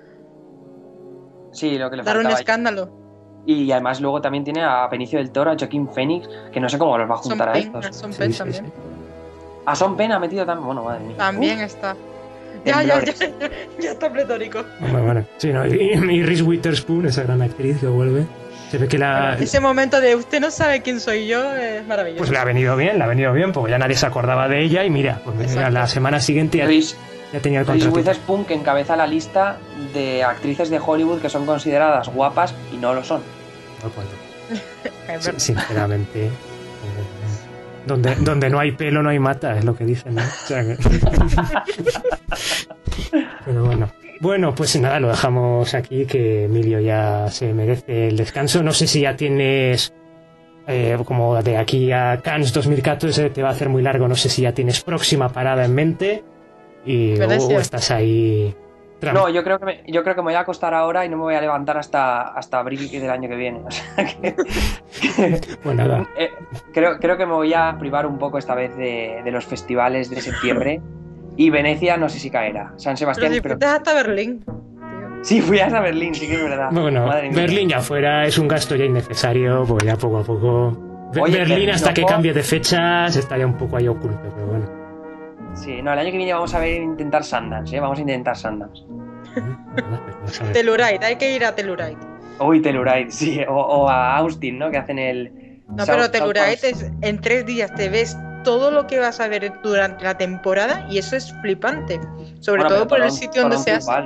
Sí, lo que le dar un faltaba. escándalo. Y además luego también tiene a Benicio del Toro, a Joaquín Phoenix, que no sé cómo los va a Son juntar a Penn, estos. Son Sí, Penn sí, también. sí. A Son Penn ha metido también, bueno, madre mía. También Uf, está. Ya, ya, ya, temblores. ya, ya está pletórico. Bueno, bueno. Sí, no, y, y Reese Witherspoon, esa gran actriz que vuelve, se ve que la, Ese momento de usted no sabe quién soy yo es maravilloso. pues le ha venido bien, le ha venido bien, porque ya nadie se acordaba de ella y mira, pues mira, Exacto. la semana siguiente ya, Reese, ya tenía el Reese contrato. Witherspoon, que encabeza la lista de actrices de Hollywood que son consideradas guapas y no lo son. Es Sí, verdad. sinceramente, eh, donde, donde no hay pelo no hay mata, es lo que dicen, ¿no? O sea que- Pero bueno. Bueno, pues nada, lo dejamos aquí, que Emilio ya se merece el descanso. No sé si ya tienes, eh, como de aquí a Cannes dos mil catorce te va a hacer muy largo, no sé si ya tienes próxima parada en mente y, o, Venecia. o estás ahí... tram- No, yo creo que me, yo creo que me voy a acostar ahora y no me voy a levantar hasta, hasta abril del año que viene. O sea que, que- Pues nada, eh, creo, creo que me voy a privar un poco esta vez de, de los festivales de septiembre. Y Venecia no sé si caerá. San Pero Sebastián, si pero... fuiste hasta Berlín. tío. Sí, fui hasta Berlín, sí que es verdad. bueno, Madre mía. Berlín ya fuera es un gasto ya innecesario, pues ya poco a poco... Be- Oye, Berlín Berlín, hasta que ojo. cambie de fechas está ya un poco ahí oculto, pero bueno. Sí, no, el año que viene vamos a ver intentar Sundance, ¿eh? Vamos a intentar Sundance. Nada, pues vamos a ver. Telluride, hay que ir a Telluride. Uy, Telluride, sí. O, o a Austin, ¿no? Que hacen el... No, South- pero Telluride South- es, en tres días te ves todo lo que vas a ver durante la temporada y eso es flipante. Sobre Bueno, todo pero por el Toronto- sitio donde Toronto se hace. igual, ¿no?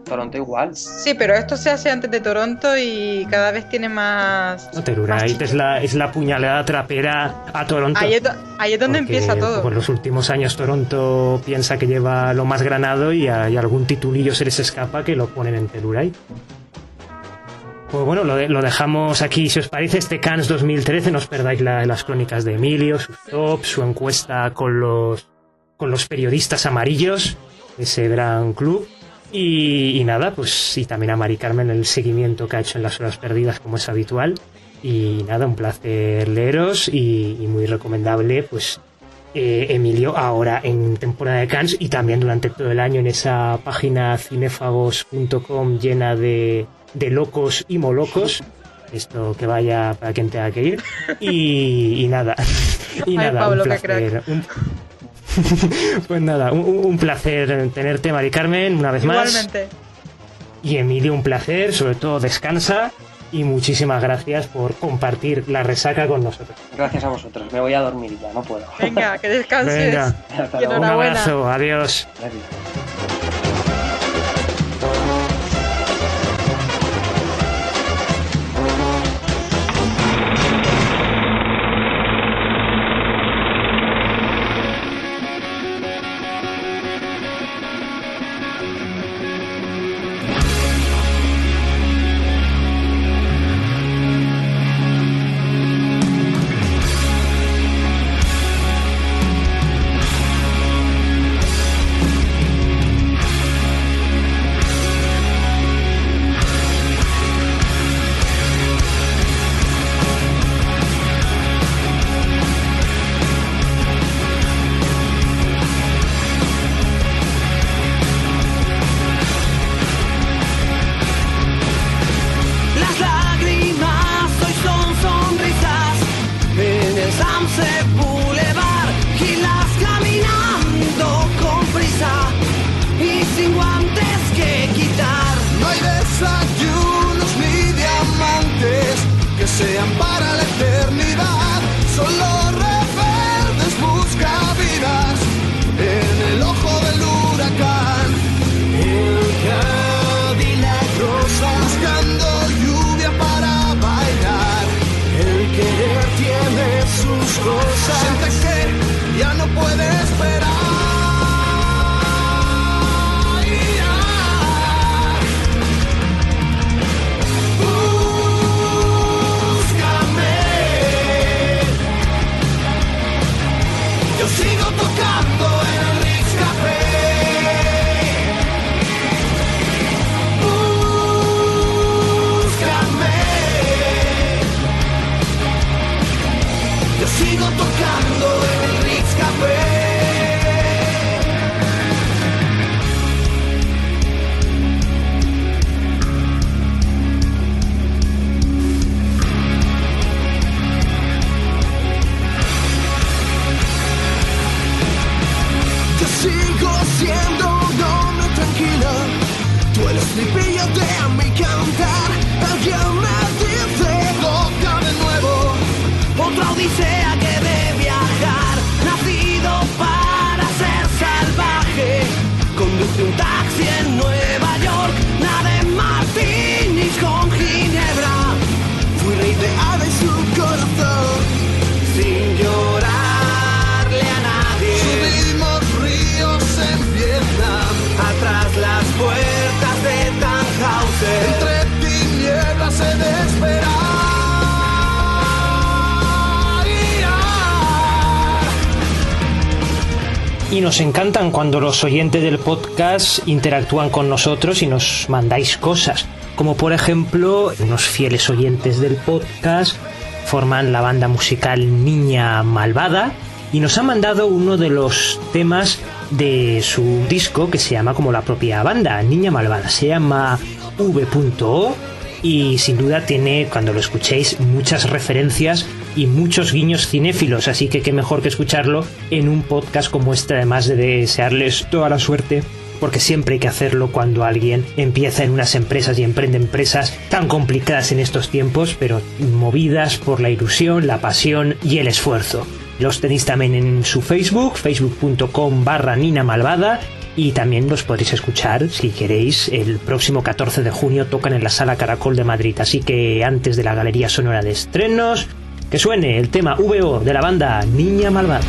Toronto igual. Sí, pero esto se hace antes de Toronto y cada vez tiene más... No, Telluride es la, es la puñalada trapera a Toronto. Ahí es, ahí es donde porque, empieza todo. pues, en los últimos años Toronto piensa que lleva lo más granado y, a, y algún titulillo se les escapa que lo ponen en Telluride. Pues bueno, lo, de, lo dejamos aquí. Si os parece, este Cannes dos mil trece, no os perdáis la, las crónicas de Emilio, su top, su encuesta con los, con los periodistas amarillos, ese gran club. Y, y nada, pues y también a Mari Carmen el seguimiento que ha hecho en las horas perdidas, como es habitual. Y nada, un placer leeros y, y muy recomendable, pues eh, Emilio ahora en temporada de Cannes y también durante todo el año en esa página cinéfagos punto com llena de, de locos y molocos. Esto que vaya para quien tenga que ir. Y, y nada, y Ay, nada, Pablo, un qué placer. crack. Un, pues nada, un, un placer tenerte, Mari Carmen, una vez Igualmente. más. Y Emilio, un placer, sobre todo descansa y muchísimas gracias por compartir la resaca con nosotros. Gracias a vosotros. Me voy a dormir ya, no puedo. Venga, que descanses. Venga. Hasta Y luego. Un enhorabuena. abrazo, adiós. Gracias. Las lágrimas hoy son sonrisas en el Sunset Boulevard, gilas caminando con prisa y sin guantes que quitar. No hay desayunos ni diamantes que sean para la eternidad. Solo rebeldes buscavidas en el ojo del huracán. El Cadillac rosa buscando lluvia para bailar. El querer tiene sus cosas. Siente que ya no puede esperar. Yo sigo tocando en el Ritz Café. Búscame. Yo sigo tocando en el Ritz Café. Yo sigo siendo un hombre tranquilo. Tú eres mi brillo de mi cantar. Alguien me dice toca de nuevo. Otra odisea que de viajar, nacido para ser salvaje. Conduce un taxi en Nueva York, nada de martinis con ginebra. Fui rey de Ada y su corazón, sin llorarle a nadie. Subimos ríos en Vietnam, Atrás las puertas de Tannhauser. entre tinieblas he de esperar. Y nos encantan cuando los oyentes del podcast interactúan con nosotros y nos mandáis cosas. Como por ejemplo, unos fieles oyentes del podcast forman la banda musical Niña Malvada y nos han mandado uno de los temas de su disco que se llama como la propia banda, Niña Malvada. Se llama V O y sin duda tiene, cuando lo escuchéis, muchas referencias y muchos guiños cinéfilos, así que qué mejor que escucharlo en un podcast como este, además de desearles toda la suerte, porque siempre hay que hacerlo cuando alguien empieza en unas empresas y emprende empresas tan complicadas en estos tiempos, pero movidas por la ilusión, la pasión y el esfuerzo. Los tenéis también en su Facebook, facebook punto com barra Nina Malvada, Y también los podréis escuchar, si queréis, el próximo catorce de junio tocan en la Sala Caracol de Madrid. Así que antes de la Galería Sonora de Estrenos, que suene el tema V O de la banda Niña Malvada.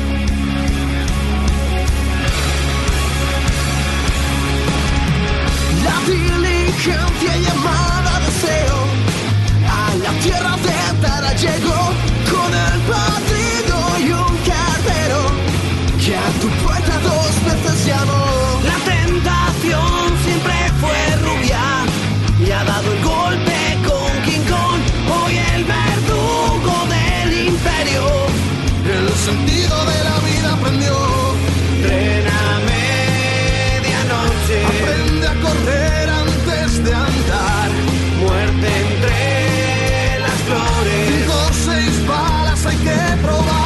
La diligencia llamada deseo a la tierra de Tara llegó con el padrino y un cartero que a tu puerta dos veces llamó. La tentación siempre fue rubia y ha dado el golpe con King Kong. Hoy el verdugo del imperio El sentido de la vida aprendió. tren a medianoche, Aprende a correr antes de andar. muerte entre las flores. Cinco o seis balas hay que probar.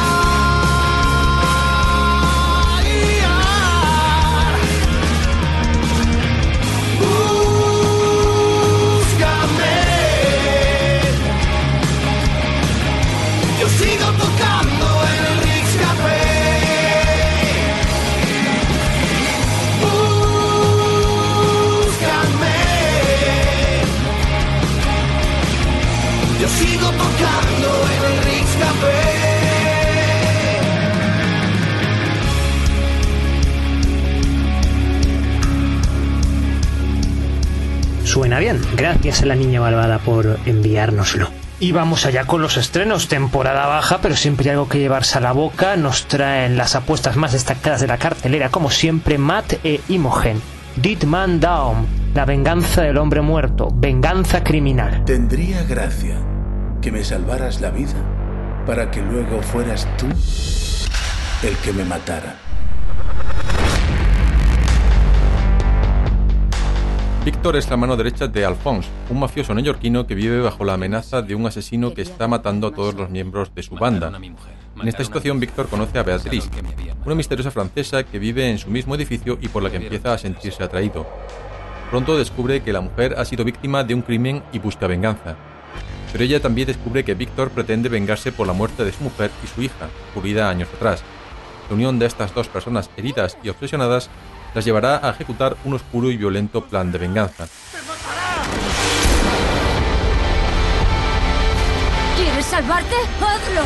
Yo sigo tocando en el Rix Café. Búscame. Yo sigo tocando en el Rix Café. Suena bien. Gracias a la Niña Malvada por enviárnoslo. Y vamos allá con los estrenos. Temporada baja, pero siempre hay algo que llevarse a la boca. Nos traen las apuestas más destacadas de la cartelera, como siempre, Matt e Imogen. Dead Man Down, la venganza del hombre muerto, venganza criminal. Tendría gracia que me salvaras la vida para que luego fueras tú el que me matara. Víctor es la mano derecha de Alphonse, un mafioso neoyorquino que vive bajo la amenaza de un asesino que está matando a todos los miembros de su banda. En esta situación, Víctor conoce a Beatrice, una misteriosa francesa que vive en su mismo edificio y por la que empieza a sentirse atraído. Pronto descubre que la mujer ha sido víctima de un crimen y busca venganza. Pero ella también descubre que Víctor pretende vengarse por la muerte de su mujer y su hija, ocurrida años atrás. La unión de estas dos personas heridas y obsesionadas las llevará a ejecutar un oscuro y violento plan de venganza. ¿Quieres salvarte? ¡Hazlo!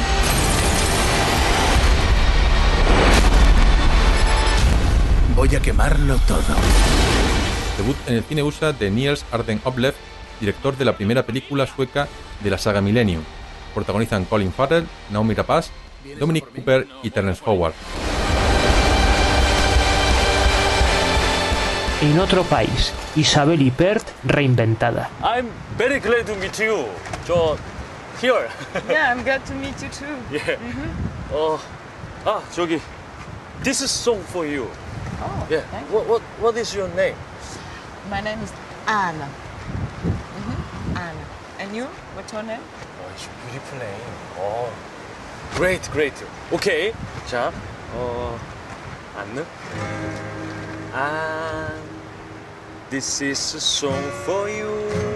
Voy a quemarlo todo. Debut en el cine U S A de Niels Arden Oplev, director de la primera película sueca de la saga Millennium. Protagonizan Colin Farrell, Naomi Rapace, Dominic Cooper y Terrence Howard. En otro país, Isabel Huppert reinventada. I'm very glad to meet you. 저 here. Yeah, I'm glad to meet you too. Yeah. 어, 아 저기, this is song for you. Oh, Yeah. thank What what what is your name? you. My name is Anna. Mm-hmm. Anna. And you? What's your name? Oh, it's a beautiful name. Oh, great, great. Okay. 자, 어, 안느. 아, this is a song for you.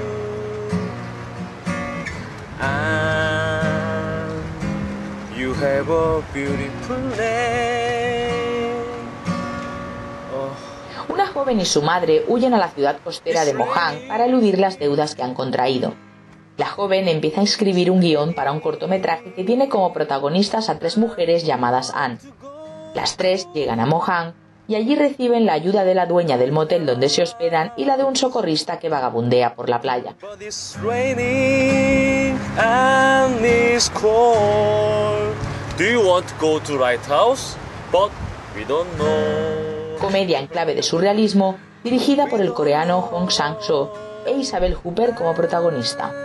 And you have a beautiful name. Oh. Una joven y su madre huyen a la ciudad costera de Mohang para eludir las deudas que han contraído. La joven empieza a escribir un guión para un cortometraje que tiene como protagonistas a tres mujeres llamadas Anne. Las tres llegan a Mohang y allí reciben la ayuda de la dueña del motel donde se hospedan y la de un socorrista que vagabundea por la playa. But it's raining and it's cold. Do you want to go to Lighthouse? But we don't know. Comedia en clave de surrealismo, dirigida por el coreano Hong Sang-soo e Isabel Huppert como protagonista.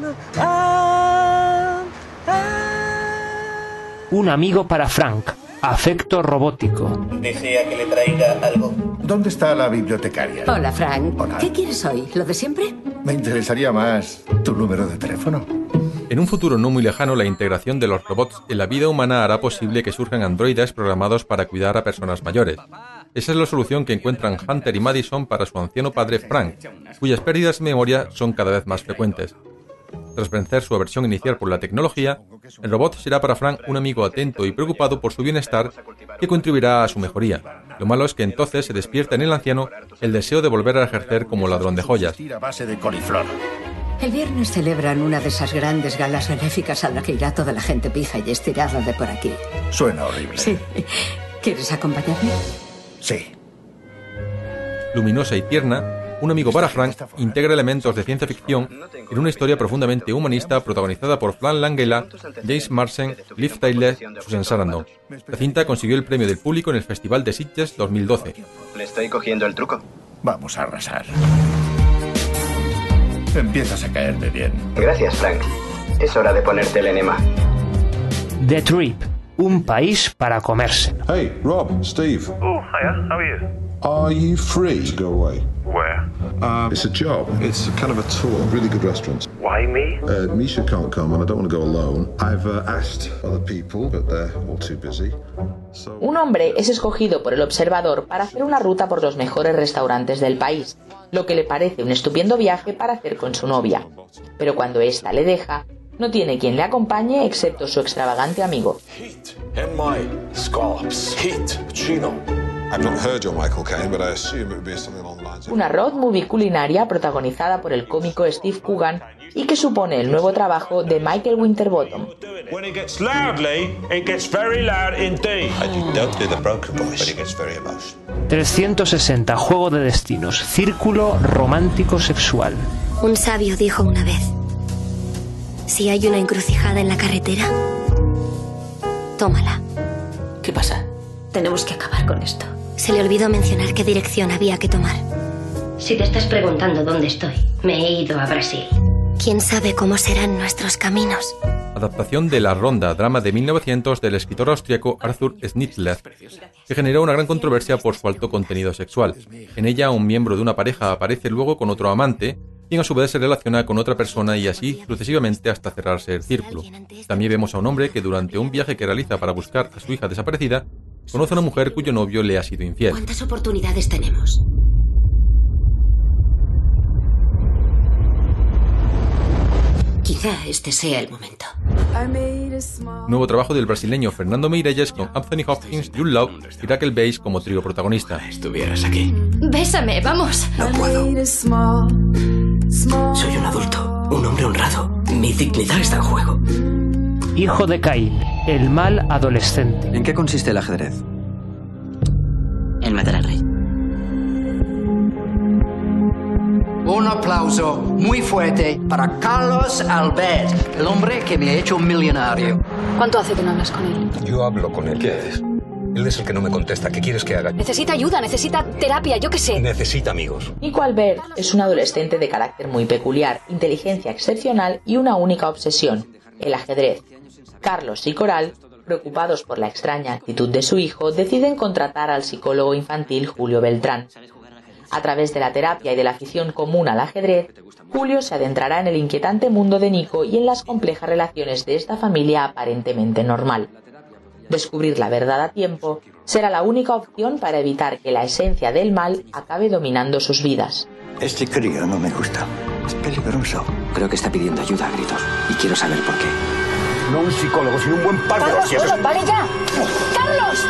Un amigo para Frank, afecto robótico. ¿Desea que le traiga algo? ¿Dónde está la bibliotecaria? Hola, Frank. Hola. ¿Qué quieres hoy? ¿Lo de siempre? Me interesaría más tu número de teléfono. En un futuro no muy lejano, la integración de los robots en la vida humana hará posible que surjan androides programados para cuidar a personas mayores. Esa es la solución que encuentran Hunter y Madison para su anciano padre Frank, cuyas pérdidas de memoria son cada vez más frecuentes. Tras vencer su aversión inicial por la tecnología, el robot será para Frank un amigo atento y preocupado por su bienestar que contribuirá a su mejoría. Lo malo es que entonces se despierta en el anciano el deseo de volver a ejercer como ladrón de joyas. El viernes celebran una de esas grandes galas benéficas a la que irá toda la gente pija y estirada de por aquí. Suena horrible. Sí. ¿Quieres acompañarme? Sí. Luminosa y tierna, Un amigo para Frank integra elementos de ciencia ficción en una historia profundamente humanista protagonizada por Fran Langella, James Marsden, Liv Tyler y Susan Sarandon. La cinta consiguió el premio del público en el Festival de Sitges dos mil doce. Le estoy cogiendo el truco. Vamos a arrasar. Empiezas a caerme bien. Gracias, Frank. Es hora de ponerte el enema. The Trip, un país para comerse. Hey, Rob, Steve. Oh, hiya. How are you? Are you free to go away? Where? Um, it's a job. It's kind of a tour. Really good restaurants. Why me? Uh, Misha can't come and I don't want to go alone. I've uh, asked other people, but they're all too busy. So... Un hombre es escogido por el observador para hacer una ruta por los mejores restaurantes del país, lo que le parece un estupendo viaje para hacer con su novia. Pero cuando ésta le deja, no tiene quien le acompañe excepto su extravagante amigo. Heat, enmai, scallops, heat, chino. I've not heard your Michael Caine, but I assume it would be something along the lines of... Una road movie culinaria protagonizada por el cómico Steve Coogan y que supone el nuevo trabajo de Michael Winterbottom. When it gets loud, Lee, it gets very loud indeed. I don't do the broken voice, but it gets very emotional. trescientos sesenta, Juego de Destinos, círculo romántico sexual. Un sabio dijo una vez: si hay una encrucijada en la carretera, tómala. ¿Qué pasa? Tenemos que acabar con esto. Se le olvidó mencionar qué dirección había que tomar. Si te estás preguntando dónde estoy, me he ido a Brasil. ¿Quién sabe cómo serán nuestros caminos? Adaptación de La Ronda, drama de mil novecientos del escritor austriaco Arthur Schnitzler, que generó una gran controversia por su alto contenido sexual. En ella, un miembro de una pareja aparece luego con otro amante, quien a su vez se relaciona con otra persona y así sucesivamente hasta cerrarse el círculo. También vemos a un hombre que durante un viaje que realiza para buscar a su hija desaparecida, conoce a una mujer cuyo novio le ha sido infiel. ¿Cuántas oportunidades tenemos? Quizá este sea el momento. Nuevo trabajo del brasileño Fernando Meirelles con Anthony Hopkins, Jude Law y Rachel Weisz como trío protagonista. Estuvieras aquí. Bésame, vamos. No puedo. Soy un adulto, un hombre honrado. Mi dignidad está en juego. Hijo de Caín, el mal adolescente. ¿En qué consiste el ajedrez? En matar al rey. Un aplauso muy fuerte para Carlos Albert, el hombre que me ha hecho un millonario. ¿Cuánto hace que no hablas con él? Yo hablo con él. ¿Qué haces? Él es el que no me contesta. ¿Qué quieres que haga? Necesita ayuda, necesita terapia, yo qué sé. Necesita amigos. Nico Albert es un adolescente de carácter muy peculiar, inteligencia excepcional y una única obsesión: el ajedrez. Carlos y Coral, preocupados por la extraña actitud de su hijo, deciden contratar al psicólogo infantil Julio Beltrán. A través de la terapia y de la afición común al ajedrez, Julio se adentrará en el inquietante mundo de Nico y en las complejas relaciones de esta familia aparentemente normal. Descubrir la verdad a tiempo será la única opción para evitar que la esencia del mal acabe dominando sus vidas. Este crío no me gusta. Es peligroso. Creo que está pidiendo ayuda a gritos. Y quiero saber por qué. No un psicólogo, sino un buen par de ¡Carlos, hostias. Carlos, vale ya! ¡Carlos!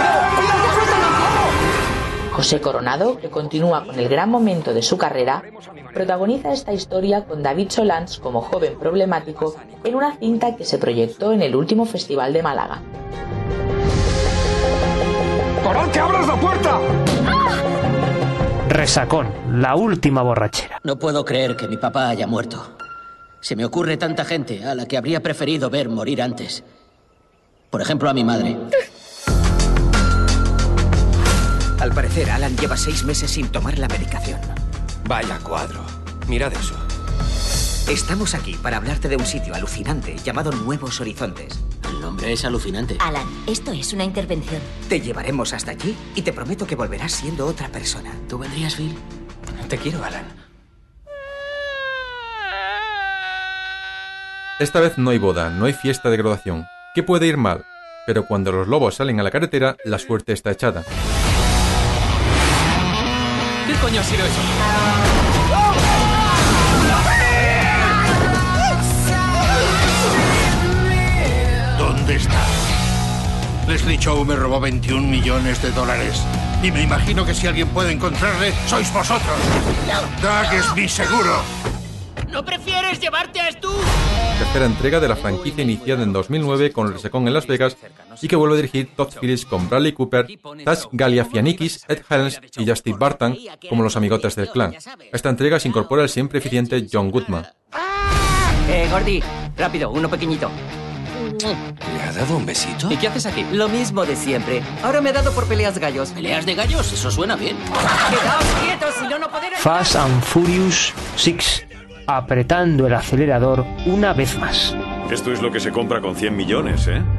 José Coronado, que continúa con el gran momento de su carrera, protagoniza esta historia con David Solans como joven problemático en una cinta que se proyectó en el último Festival de Málaga. ¡Coral, que abras la puerta! Resacón, la última borrachera. No puedo creer que mi papá haya muerto. Se me ocurre tanta gente a la que habría preferido ver morir antes. Por ejemplo, a mi madre. Al parecer, Alan lleva seis meses sin tomar la medicación. Vaya cuadro. Mirad eso. Estamos aquí para hablarte de un sitio alucinante llamado Nuevos Horizontes. El nombre es alucinante. Alan, esto es una intervención. Te llevaremos hasta allí y te prometo que volverás siendo otra persona. ¿Tú vendrías, Phil? Te quiero, Alan. Esta vez no hay boda, no hay fiesta de graduación. ¿Qué puede ir mal? Pero cuando los lobos salen a la carretera, la suerte está echada. ¿Qué coño ha sido eso? Leslie Chow me robó veintiún millones de dólares. Y me imagino que si alguien puede encontrarle, sois vosotros. Doug es mi seguro. ¿No prefieres llevarte a Stu? Tercera entrega de la franquicia iniciada en dos mil nueve con el resecón en Las Vegas y que vuelve a dirigir Todd Phillips con Bradley Cooper, Tash Galifianakis, Ed Helms y Justin Barton como los amigotes del clan. A esta entrega se incorpora el siempre eficiente John Goodman. Eh, Gordy, rápido, uno pequeñito. ¿Le ha dado un besito? ¿Y qué haces aquí? Lo mismo de siempre. Ahora me ha dado por peleas de gallos. ¿Peleas de gallos? Eso suena bien. ¡Quedaos quietos, si no, no podré... Fast and Furious seis, apretando el acelerador una vez más. Esto es lo que se compra con cien millones, ¿eh?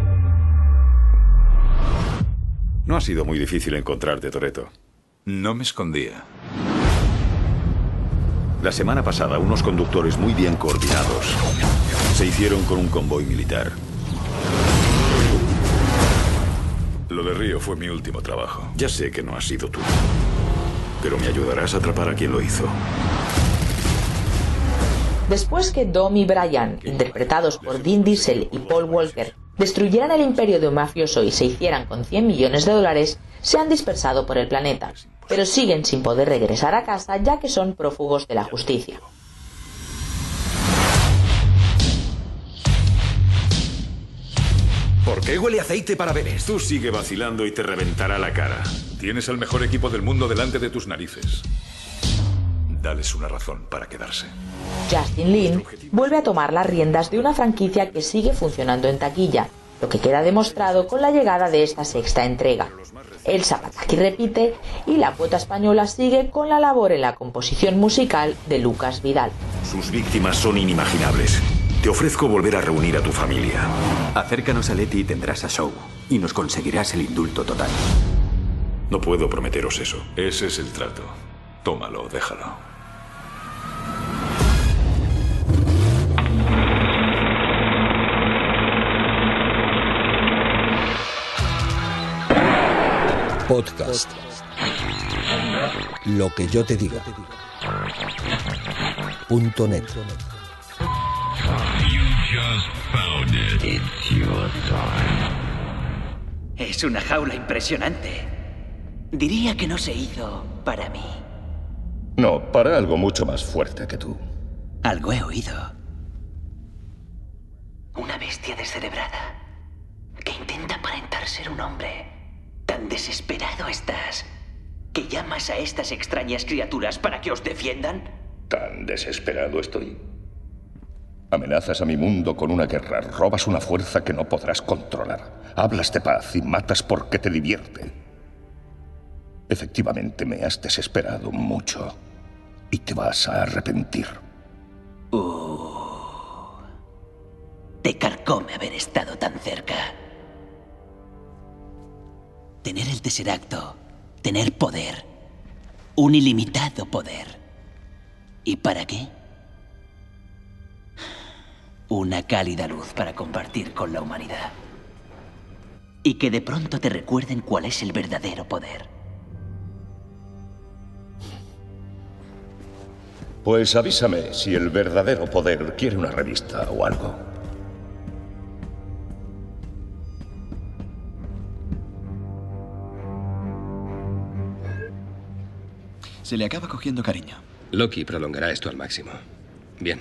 No ha sido muy difícil encontrarte, Toretto. No me escondía. La semana pasada, unos conductores muy bien coordinados se hicieron con un convoy militar. Lo de Río fue mi último trabajo. Ya sé que no has sido tú, pero me ayudarás a atrapar a quien lo hizo. Después que Dom y Brian, interpretados por Vin Diesel y Paul Walker, destruyeran el imperio de un mafioso y se hicieran con cien millones de dólares, se han dispersado por el planeta, pero siguen sin poder regresar a casa ya que son prófugos de la justicia. ¿Por qué huele aceite para bebés? Tú sigue vacilando y te reventará la cara. Tienes el mejor equipo del mundo delante de tus narices. Dales una razón para quedarse. Justin Lin vuelve a tomar las riendas de una franquicia que sigue funcionando en taquilla, lo que queda demostrado con la llegada de esta sexta entrega. Elsa Pataky repite y la cuota española sigue con la labor en la composición musical de Lucas Vidal. Sus víctimas son inimaginables. Te ofrezco volver a reunir a tu familia. Acércanos a Letty y tendrás a Show. Y nos conseguirás el indulto total. No puedo prometeros eso. Ese es el trato. Tómalo, déjalo. Podcast. Lo que yo te diga. Punto net. Es una jaula impresionante. Diría que no se hizo para mí. No, para algo mucho más fuerte que tú. Algo he oído. Una bestia descerebrada que intenta aparentar ser un hombre. Tan desesperado estás que llamas a estas extrañas criaturas para que os defiendan. ¿Tan desesperado estoy? Amenazas a mi mundo con una guerra, robas una fuerza que no podrás controlar, hablas de paz y matas porque te divierte. Efectivamente me has desesperado mucho y te vas a arrepentir. Uh, te carcome haber estado tan cerca. Tener el Tesseracto, tener poder, un ilimitado poder. ¿Y para qué? Una cálida luz para compartir con la humanidad. Y que de pronto te recuerden cuál es el verdadero poder. Pues avísame si el verdadero poder quiere una revista o algo. Se le acaba cogiendo cariño. Loki prolongará esto al máximo. Bien.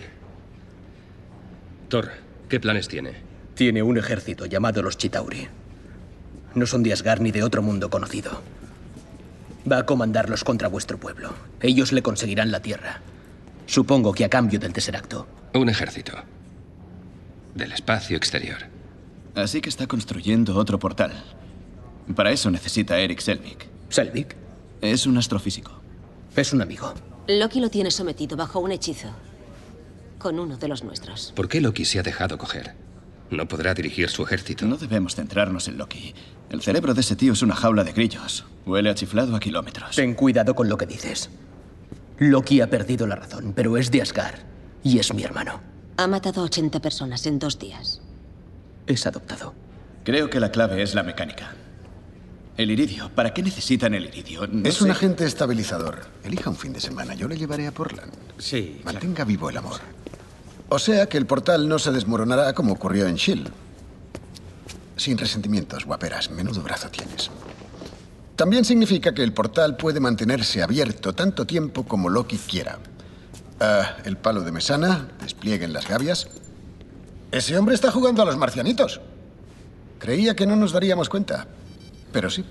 Thor, ¿qué planes tiene? Tiene un ejército llamado los Chitauri. No son de Asgard ni de otro mundo conocido. Va a comandarlos contra vuestro pueblo. Ellos le conseguirán la tierra. Supongo que a cambio del Tesseracto. Un ejército. Del espacio exterior. Así que está construyendo otro portal. Para eso necesita a Erik Selvig. ¿Selvig? Es un astrofísico. Es un amigo. Loki lo tiene sometido bajo un hechizo. Con uno de los nuestros. ¿Por qué Loki se ha dejado coger? ¿No podrá dirigir su ejército? No debemos centrarnos en Loki. El cerebro de ese tío es una jaula de grillos. Huele a chiflado a kilómetros. Ten cuidado con lo que dices. Loki ha perdido la razón, pero es de Asgard. Y es mi hermano. Ha matado a ochenta personas en dos días. Es adoptado. Creo que la clave es la mecánica. El iridio. ¿Para qué necesitan el iridio? No es sé. un agente estabilizador. Elija un fin de semana. Yo le llevaré a Portland. Sí. Mantenga claro. vivo el amor. O sea que el portal no se desmoronará como ocurrió en S H I E L D. Sin resentimientos, guaperas. Menudo brazo tienes. También significa que el portal puede mantenerse abierto tanto tiempo como Loki quiera. Uh, el palo de mesana, desplieguen las gavias. Ese hombre está jugando a los marcianitos. Creía que no nos daríamos cuenta, pero sí.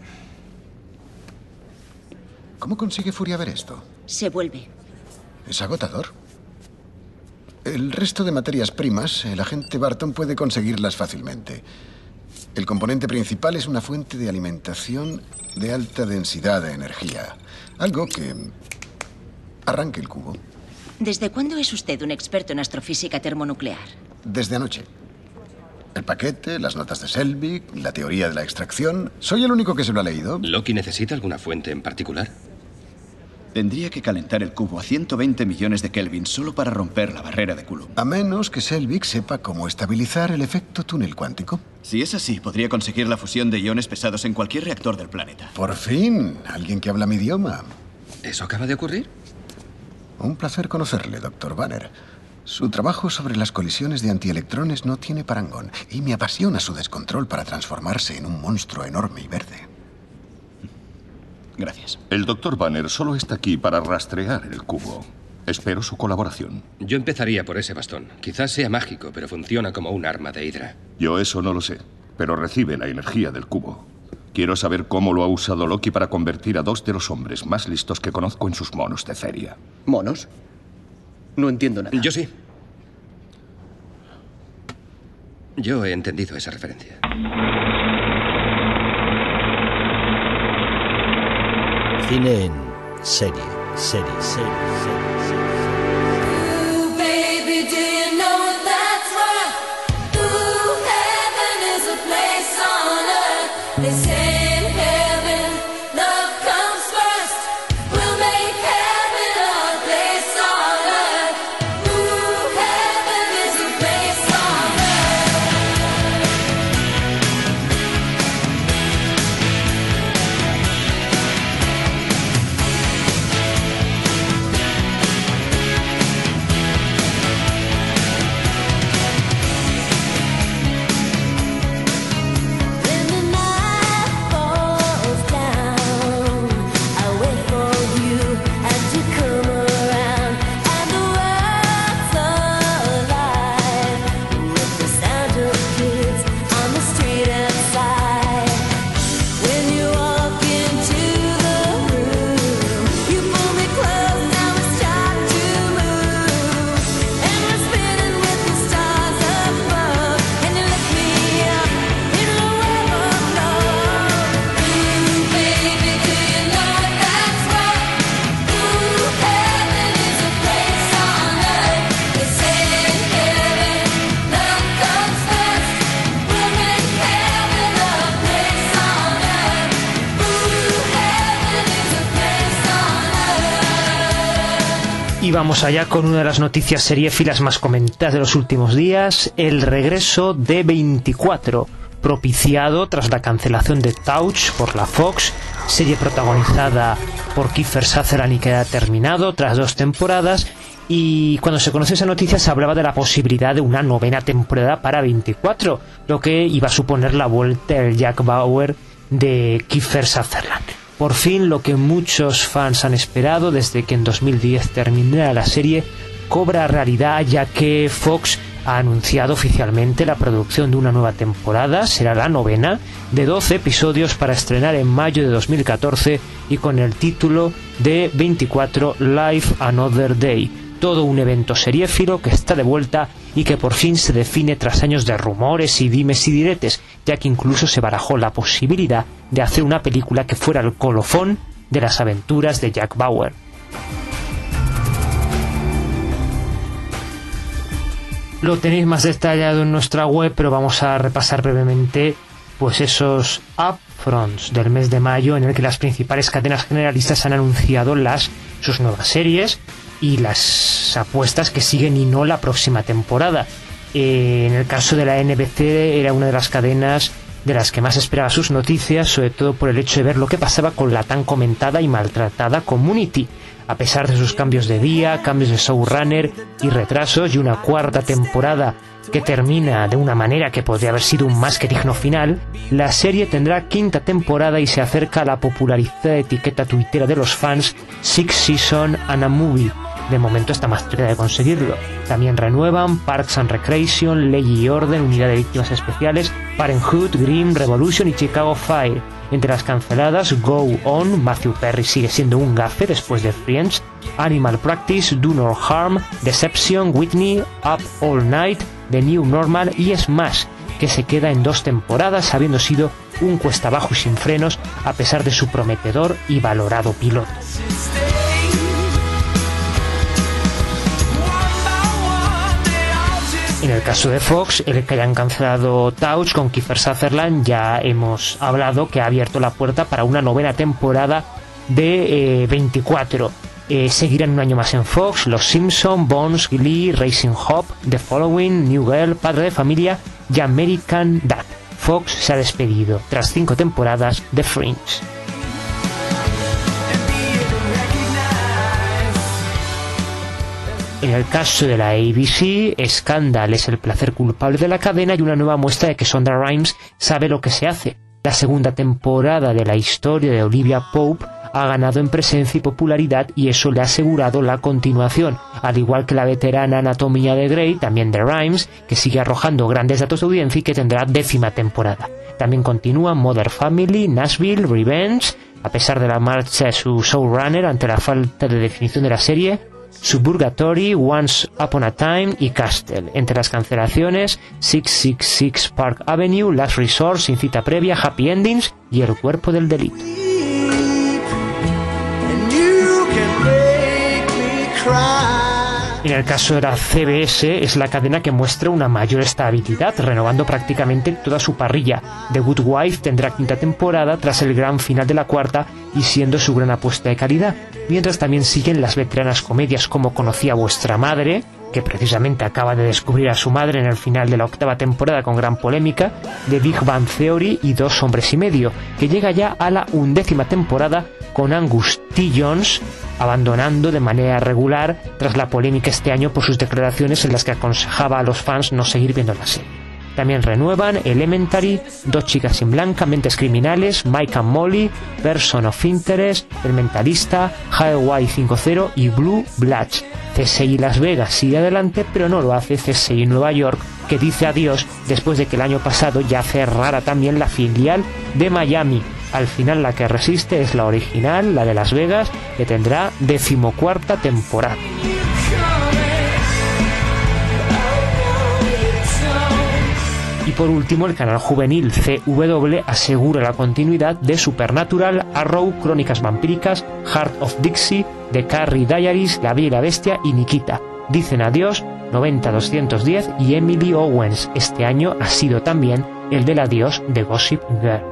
¿Cómo consigue Furia ver esto? Se vuelve. Es agotador. El resto de materias primas, el agente Barton puede conseguirlas fácilmente. El componente principal es una fuente de alimentación de alta densidad de energía. Algo que arranque el cubo. ¿Desde cuándo es usted un experto en astrofísica termonuclear? Desde anoche. El paquete, las notas de Selvig, la teoría de la extracción. ¿Soy el único que se lo ha leído? ¿Loki necesita alguna fuente en particular? Tendría que calentar el cubo a ciento veinte millones de Kelvin solo para romper la barrera de Coulomb. A menos que Selvig sepa cómo estabilizar el efecto túnel cuántico. Si es así, podría conseguir la fusión de iones pesados en cualquier reactor del planeta. Por fin, alguien que habla mi idioma. ¿Eso acaba de ocurrir? Un placer conocerle, doctor Banner. Su trabajo sobre las colisiones de antielectrones no tiene parangón y me apasiona su descontrol para transformarse en un monstruo enorme y verde. Gracias. El doctor Banner solo está aquí para rastrear el cubo. Espero su colaboración. Yo empezaría por ese bastón. Quizás sea mágico, pero funciona como un arma de Hydra. Yo eso no lo sé, pero recibe la energía del cubo. Quiero saber cómo lo ha usado Loki para convertir a dos de los hombres más listos que conozco en sus monos de feria. ¿Monos? No entiendo nada. Yo sí. Yo he entendido esa referencia. Cine en serie, serie, serie, serie, serie. Y vamos allá con una de las noticias seriéfilas más comentadas de los últimos días, el regreso de veinticuatro, propiciado tras la cancelación de Touch por la Fox, serie protagonizada por Kiefer Sutherland y que ha terminado tras dos temporadas. Y cuando se conoció esa noticia se hablaba de la posibilidad de una novena temporada para veinticuatro, lo que iba a suponer la vuelta del Jack Bauer de Kiefer Sutherland. Por fin, lo que muchos fans han esperado desde que en dos mil diez terminara la serie cobra realidad, ya que Fox ha anunciado oficialmente la producción de una nueva temporada, será la novena, de doce episodios para estrenar en mayo de dos mil catorce y con el título de veinticuatro Life Another Day. Todo un evento seriéfilo que está de vuelta y que por fin se define tras años de rumores y dimes y diretes, ya que incluso se barajó la posibilidad de hacer una película que fuera el colofón de las aventuras de Jack Bauer. Lo tenéis más detallado en nuestra web, pero vamos a repasar brevemente pues esos upfronts del mes de mayo en el que las principales cadenas generalistas han anunciado las sus nuevas series y las apuestas que siguen y no la próxima temporada. Eh, en el caso de la N B C era una de las cadenas de las que más esperaba sus noticias, sobre todo por el hecho de ver lo que pasaba con la tan comentada y maltratada Community. A pesar de sus cambios de día, cambios de showrunner y retrasos, y una cuarta temporada que termina de una manera que podría haber sido un más que digno final, la serie tendrá quinta temporada y se acerca a la popularizada etiqueta tuitera de los fans Six Season and a Movie. De momento está más cerca de conseguirlo. También renuevan Parks and Recreation, Ley y Orden, Unidad de Víctimas Especiales, Parenthood, Grimm, Revolution y Chicago Fire. Entre las canceladas, Go On, Matthew Perry sigue siendo un gafe después de Friends, Animal Practice, Do No Harm, Deception, Whitney, Up All Night, The New Normal y Smash, que se queda en dos temporadas habiendo sido un cuesta abajo y sin frenos a pesar de su prometedor y valorado piloto. En el caso de Fox, el que hayan cancelado Touch con Kiefer Sutherland, ya hemos hablado que ha abierto la puerta para una novena temporada de eh, veinticuatro. Eh, seguirán un año más en Fox Los Simpson, Bones, Glee, Raising Hope, The Following, New Girl, Padre de Familia y American Dad. Fox se ha despedido tras cinco temporadas de Fringe. En el caso de la A B C, Scandal es el placer culpable de la cadena y una nueva muestra de que Shonda Rhimes sabe lo que se hace. La segunda temporada de la historia de Olivia Pope ha ganado en presencia y popularidad y eso le ha asegurado la continuación, al igual que la veterana Anatomía de Grey, también de Rhimes, que sigue arrojando grandes datos de audiencia y que tendrá décima temporada. También continúa Modern Family, Nashville, Revenge, a pesar de la marcha de su showrunner ante la falta de definición de la serie, Suburgatory, Once Upon a Time y Castle. Entre las cancelaciones, seiscientos sesenta y seis Park Avenue, Last Resort, Sin Cita Previa, Happy Endings y El Cuerpo del Delito. En el caso de la C B S, es la cadena que muestra una mayor estabilidad, renovando prácticamente toda su parrilla. The Good Wife tendrá quinta temporada tras el gran final de la cuarta y siendo su gran apuesta de calidad, mientras también siguen las veteranas comedias como Conocí a vuestra madre, que precisamente acaba de descubrir a su madre en el final de la octava temporada con gran polémica, The Big Bang Theory y Dos hombres y medio, que llega ya a la undécima temporada con Angus T. Jones abandonando de manera regular tras la polémica este año por sus declaraciones en las que aconsejaba a los fans no seguir viendo la serie. También renuevan Elementary, Dos chicas en blanca, Mentes criminales, Mike and Molly, Person of Interest, El mentalista, Hawaii cinco cero y Blue Bloods. C S I Las Vegas sigue adelante, pero no lo hace C S I Nueva York, que dice adiós después de que el año pasado ya cerrara también la filial de Miami. Al final la que resiste es la original, la de Las Vegas, que tendrá decimocuarta temporada. Y por último, el canal juvenil C W asegura la continuidad de Supernatural, Arrow, Crónicas Vampíricas, Heart of Dixie, The Carrie Diaries, La Bella y la Bestia y Nikita. Dicen adiós noventa doscientos diez y Emily Owens. Este año ha sido también el del adiós de Gossip Girl.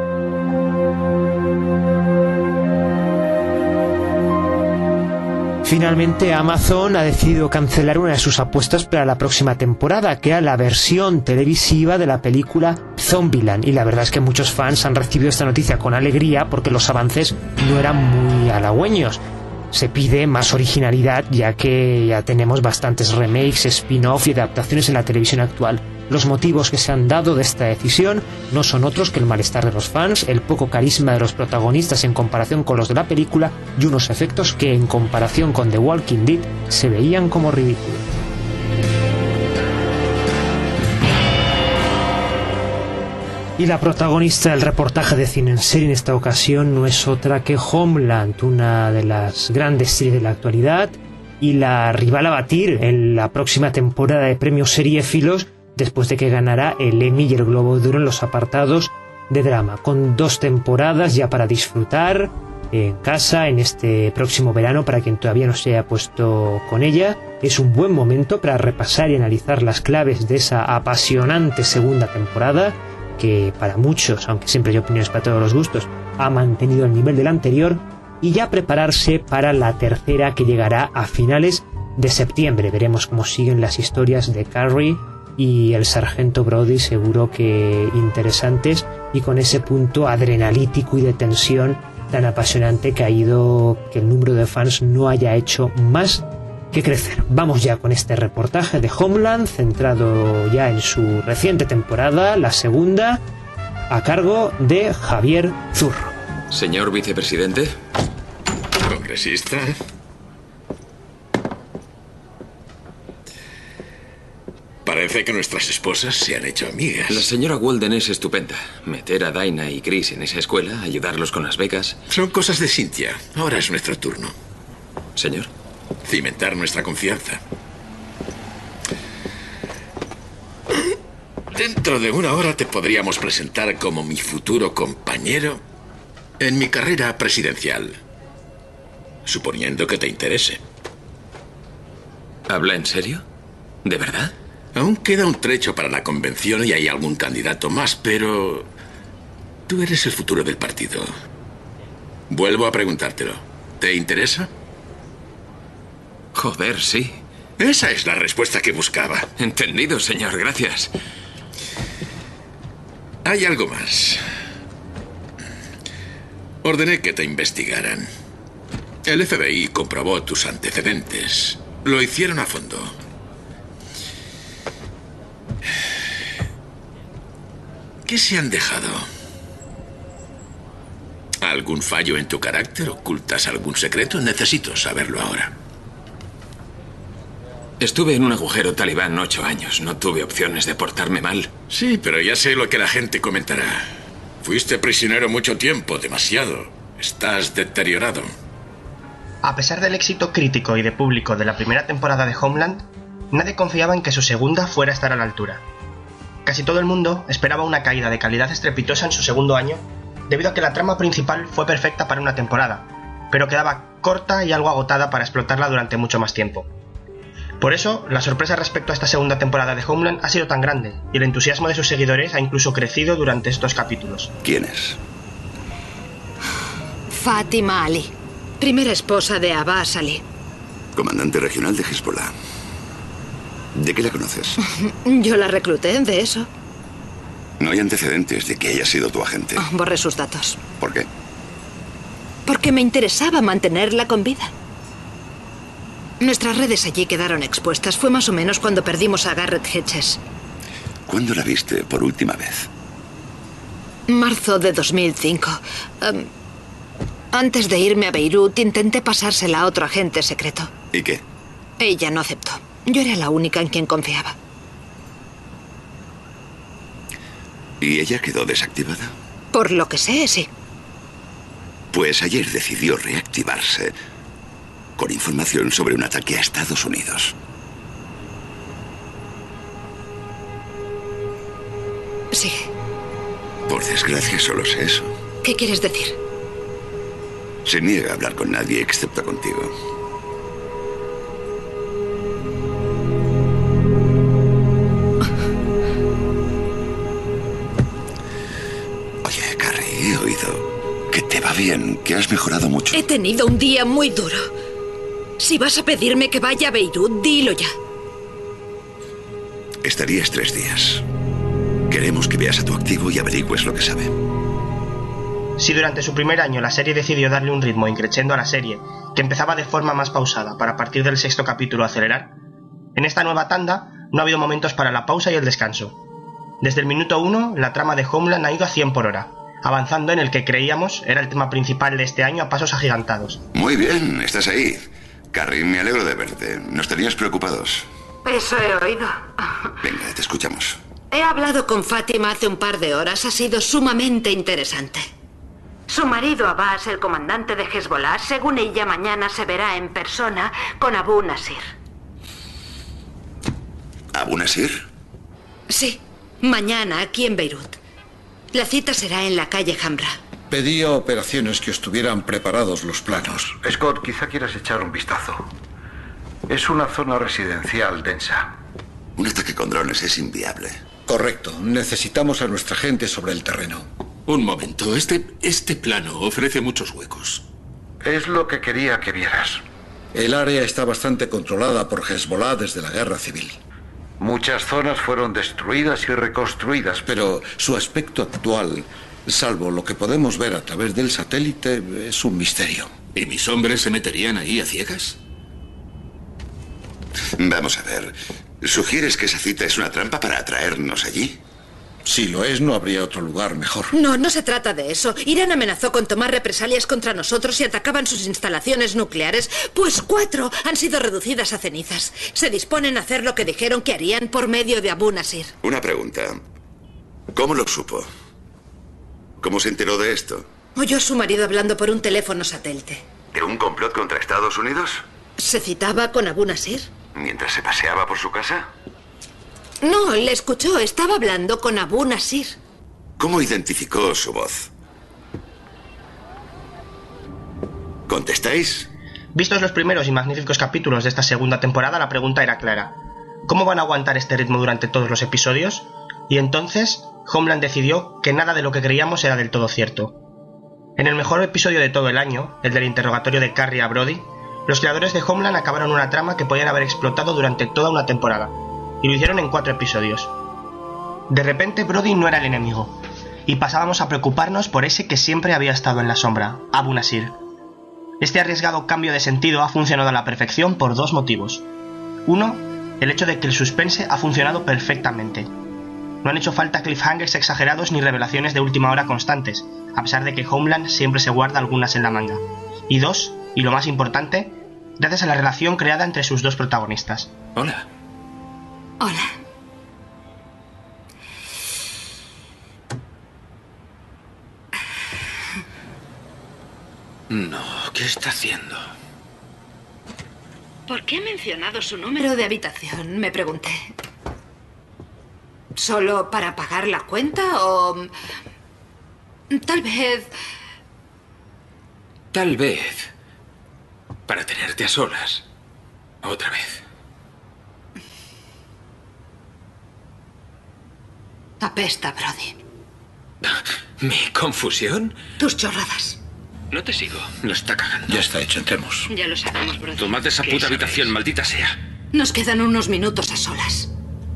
Finalmente, Amazon ha decidido cancelar una de sus apuestas para la próxima temporada, que era la versión televisiva de la película Zombieland. Y la verdad es que muchos fans han recibido esta noticia con alegría porque los avances no eran muy halagüeños. Se pide más originalidad, ya que ya tenemos bastantes remakes, spin-off y adaptaciones en la televisión actual. Los motivos que se han dado de esta decisión no son otros que el malestar de los fans, el poco carisma de los protagonistas en comparación con los de la película y unos efectos que en comparación con The Walking Dead se veían como ridículos. Y la protagonista del reportaje de Cine en Serie en esta ocasión no es otra que Homeland, una de las grandes series de la actualidad y la rival a batir en la próxima temporada de Premios Seriéfilos, después de que ganará el Emmy y el Globo de Oro en los apartados de drama, con dos temporadas ya para disfrutar en casa en este próximo verano. Para quien todavía no se haya puesto con ella, es un buen momento para repasar y analizar las claves de esa apasionante segunda temporada que para muchos, aunque siempre hay opiniones para todos los gustos, ha mantenido el nivel del anterior, y ya prepararse para la tercera que llegará a finales de septiembre. Veremos cómo siguen las historias de Carrie, y el sargento Brody seguro que interesantes, y con ese punto adrenalítico y de tensión tan apasionante que ha ido que el número de fans no haya hecho más que crecer. Vamos ya con este reportaje de Homeland, centrado ya en su reciente temporada, la segunda, a cargo de Javier Zurro. Señor vicepresidente. Congresista. Parece que nuestras esposas se han hecho amigas. La señora Walden es estupenda. Meter a Dinah y Chris en esa escuela, ayudarlos con las becas. Son cosas de Cynthia. Ahora es nuestro turno. Señor. Cimentar nuestra confianza. Dentro de una hora te podríamos presentar como mi futuro compañero en mi carrera presidencial. Suponiendo que te interese. ¿Habla en serio? ¿De verdad? Aún queda un trecho para la convención y hay algún candidato más, pero tú eres el futuro del partido. Vuelvo a preguntártelo. ¿Te interesa? Joder, sí. Esa es la respuesta que buscaba. Entendido, señor. Gracias. Hay algo más. Ordené que te investigaran. El F B I comprobó tus antecedentes. Lo hicieron a fondo. ¿Qué se han dejado? ¿Algún fallo en tu carácter? ¿Ocultas algún secreto? Necesito saberlo ahora. Estuve en un agujero talibán ocho años. No tuve opciones de portarme mal. Sí, pero ya sé lo que la gente comentará. Fuiste prisionero mucho tiempo, demasiado. Estás deteriorado. A pesar del éxito crítico y de público de la primera temporada de Homeland, nadie confiaba en que su segunda fuera a estar a la altura. Casi todo el mundo esperaba una caída de calidad estrepitosa en su segundo año, debido a que la trama principal fue perfecta para una temporada, pero quedaba corta y algo agotada para explotarla durante mucho más tiempo. Por eso, la sorpresa respecto a esta segunda temporada de Homeland ha sido tan grande, y el entusiasmo de sus seguidores ha incluso crecido durante estos capítulos. ¿Quién es? Fatima Ali, primera esposa de Abbas Ali. Comandante regional de Hezbollah. ¿De qué la conoces? Yo la recluté, de eso. No hay antecedentes de que haya sido tu agente. Oh, borré sus datos. ¿Por qué? Porque me interesaba mantenerla con vida. Nuestras redes allí quedaron expuestas. Fue más o menos cuando perdimos a Garrett Hedges. ¿Cuándo la viste por última vez? Marzo de dos mil cinco. Um, antes de irme a Beirut, intenté pasársela a otro agente secreto. ¿Y qué? Ella no aceptó. Yo era la única en quien confiaba. ¿Y ella quedó desactivada? Por lo que sé, sí. Pues ayer decidió reactivarse con información sobre un ataque a Estados Unidos. Sí. Por desgracia, solo sé eso. ¿Qué quieres decir? Se niega a hablar con nadie excepto contigo. Oye, Carrie, he oído que te va bien, que has mejorado mucho. He tenido un día muy duro. Si vas a pedirme que vaya a Beirut, dilo ya. Estarías tres días. Queremos que veas a tu activo y averigües lo que sabe. Si durante su primer año la serie decidió darle un ritmo increciendo a la serie, que empezaba de forma más pausada para a partir del sexto capítulo acelerar, en esta nueva tanda no ha habido momentos para la pausa y el descanso. Desde el minuto uno, la trama de Homeland ha ido a cien por hora, avanzando en el que creíamos era el tema principal de este año a pasos agigantados. Muy bien, estás ahí. Carrie, me alegro de verte. Nos tenías preocupados. Eso he oído. Venga, te escuchamos. He hablado con Fátima hace un par de horas. Ha sido sumamente interesante. Su marido Abbas, el comandante de Hezbollah, según ella mañana se verá en persona con Abu Nasir. ¿Abu Nasir? Sí, mañana aquí en Beirut. La cita será en la calle Hamra. Pedí a operaciones que estuvieran preparados los planos. Scott, quizá quieras echar un vistazo. Es una zona residencial densa. Un ataque con drones es inviable. Correcto. Necesitamos a nuestra gente sobre el terreno. Un momento. Este, este plano ofrece muchos huecos. Es lo que quería que vieras. El área está bastante controlada por Hezbollah desde la guerra civil. Muchas zonas fueron destruidas y reconstruidas, pero su aspecto actual, salvo lo que podemos ver a través del satélite, es un misterio. ¿Y mis hombres se meterían ahí a ciegas? Vamos a ver. ¿Sugieres que esa cita es una trampa para atraernos allí? Si lo es, no habría otro lugar mejor. No, no se trata de eso. Irán amenazó con tomar represalias contra nosotros si atacaban sus instalaciones nucleares, pues cuatro han sido reducidas a cenizas. Se disponen a hacer lo que dijeron que harían por medio de Abu Nasir. Una pregunta. ¿Cómo lo supo? ¿Cómo se enteró de esto? Oyó a su marido hablando por un teléfono satélite. ¿De un complot contra Estados Unidos? ¿Se citaba con Abu Nasir? ¿Mientras se paseaba por su casa? No, le escuchó. Estaba hablando con Abu Nasir. ¿Cómo identificó su voz? ¿Contestáis? Vistos los primeros y magníficos capítulos de esta segunda temporada, la pregunta era clara. ¿Cómo van a aguantar este ritmo durante todos los episodios? Y entonces, Homeland decidió que nada de lo que creíamos era del todo cierto. En el mejor episodio de todo el año, el del interrogatorio de Carrie a Brody, los creadores de Homeland acabaron una trama que podían haber explotado durante toda una temporada, y lo hicieron en cuatro episodios. De repente Brody no era el enemigo, y pasábamos a preocuparnos por ese que siempre había estado en la sombra, Abu Nasir. Este arriesgado cambio de sentido ha funcionado a la perfección por dos motivos. Uno, el hecho de que el suspense ha funcionado perfectamente. No han hecho falta cliffhangers exagerados ni revelaciones de última hora constantes, a pesar de que Homeland siempre se guarda algunas en la manga. Y dos, y lo más importante, gracias a la relación creada entre sus dos protagonistas. Hola. Hola. No, ¿qué está haciendo? ¿Por qué ha mencionado su número de habitación? Me pregunté. ¿Solo para pagar la cuenta o...? Tal vez... Tal vez... para tenerte a solas. Otra vez. Apesta, Brody. ¿Mi confusión? Tus chorradas. No te sigo. Lo está cagando. Ya está hecho, entremos. Ya lo sabemos, Brody. Tomad esa puta habitación, maldita sea. Nos quedan unos minutos a solas.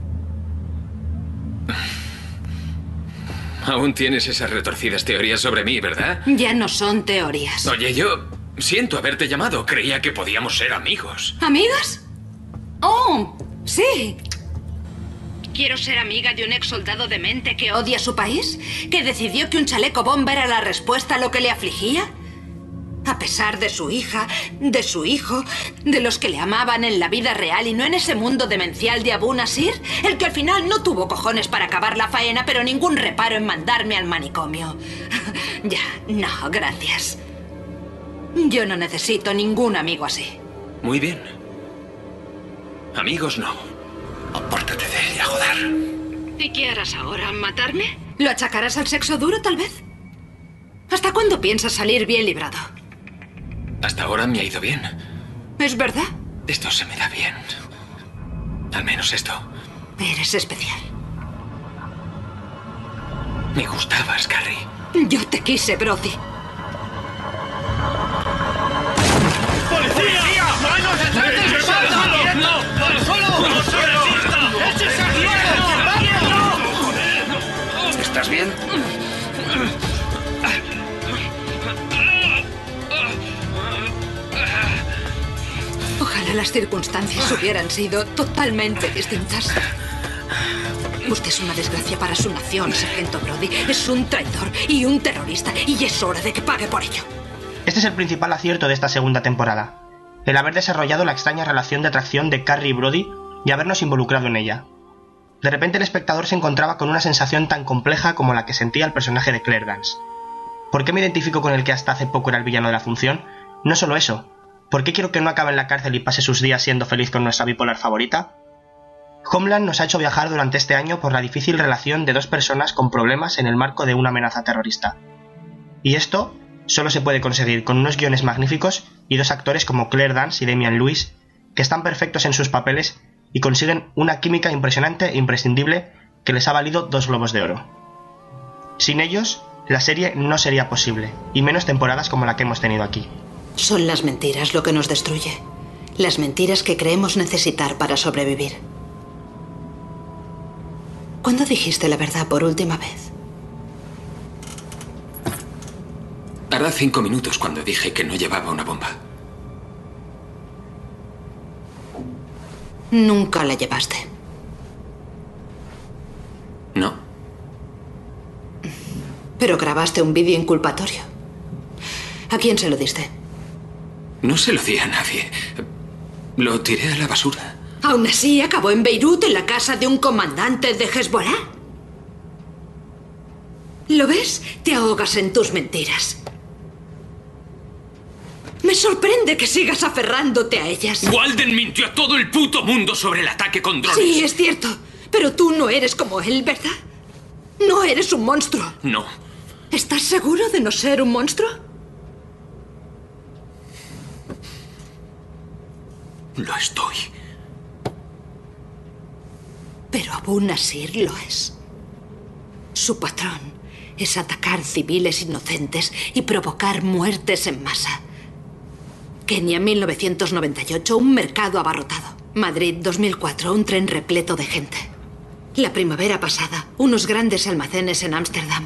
Aún tienes esas retorcidas teorías sobre mí, ¿verdad? Ya no son teorías. Oye, yo siento haberte llamado. Creía que podíamos ser amigos. ¿Amigas? Oh, sí. Quiero ser amiga de un ex soldado demente que odia a su país, que decidió que un chaleco bomba era la respuesta a lo que le afligía. A pesar de su hija, de su hijo, de los que le amaban en la vida real y no en ese mundo demencial de Abu Nasir, el que al final no tuvo cojones para acabar la faena, pero ningún reparo en mandarme al manicomio. Ya, no, gracias. Yo no necesito ningún amigo así. Muy bien. Amigos no. Apártate de ella, joder. ¿Y qué harás ahora? ¿Matarme? ¿Lo achacarás al sexo duro, tal vez? ¿Hasta cuándo piensas salir bien librado? Hasta ahora me ha ido bien. ¿Es verdad? Esto se me da bien. Al menos esto. Eres especial. Me gustabas, Carrie. Yo te quise, Brody. ¡Policía! ¡Manos detrás del espalda! ¡No! ¡Al suelo! ¡No se resista! ¡Échese aquí! ¡No! ¿Estás bien? Ojalá las circunstancias hubieran sido totalmente distintas. Usted es una desgracia para su nación, sargento Brody. Es un traidor y un terrorista, y es hora de que pague por ello. Este es el principal acierto de esta segunda temporada, el haber desarrollado la extraña relación de atracción de Carrie y Brody y habernos involucrado en ella. De repente el espectador se encontraba con una sensación tan compleja como la que sentía el personaje de Claire Dance. ¿Por qué me identifico con el que hasta hace poco era el villano de la función? No solo eso, ¿por qué quiero que no acabe en la cárcel y pase sus días siendo feliz con nuestra bipolar favorita? Homeland nos ha hecho viajar durante este año por la difícil relación de dos personas con problemas en el marco de una amenaza terrorista. Y esto solo se puede conseguir con unos guiones magníficos y dos actores como Claire Dance y Damian Lewis, que están perfectos en sus papeles y consiguen una química impresionante e imprescindible que les ha valido dos Globos de Oro. Sin ellos, la serie no sería posible, y menos temporadas como la que hemos tenido aquí. Son las mentiras lo que nos destruye. Las mentiras que creemos necesitar para sobrevivir. ¿Cuándo dijiste la verdad por última vez? Hará cinco minutos cuando dije que no llevaba una bomba. Nunca la llevaste. No. Pero grabaste un vídeo inculpatorio. ¿A quién se lo diste? No se lo di a nadie. Lo tiré a la basura. Aún así, acabó en Beirut, en la casa de un comandante de Hezbollah. ¿Lo ves? Te ahogas en tus mentiras. Me sorprende que sigas aferrándote a ellas. Walden mintió a todo el puto mundo sobre el ataque con drones. Sí, es cierto. Pero tú no eres como él, ¿verdad? No eres un monstruo. No. ¿Estás seguro de no ser un monstruo? Lo estoy. Pero Abu Nasir lo es. Su patrón es atacar civiles inocentes y provocar muertes en masa. Kenia, mil novecientos noventa y ocho, un mercado abarrotado. Madrid, dos mil cuatro, un tren repleto de gente. La primavera pasada, unos grandes almacenes en Ámsterdam.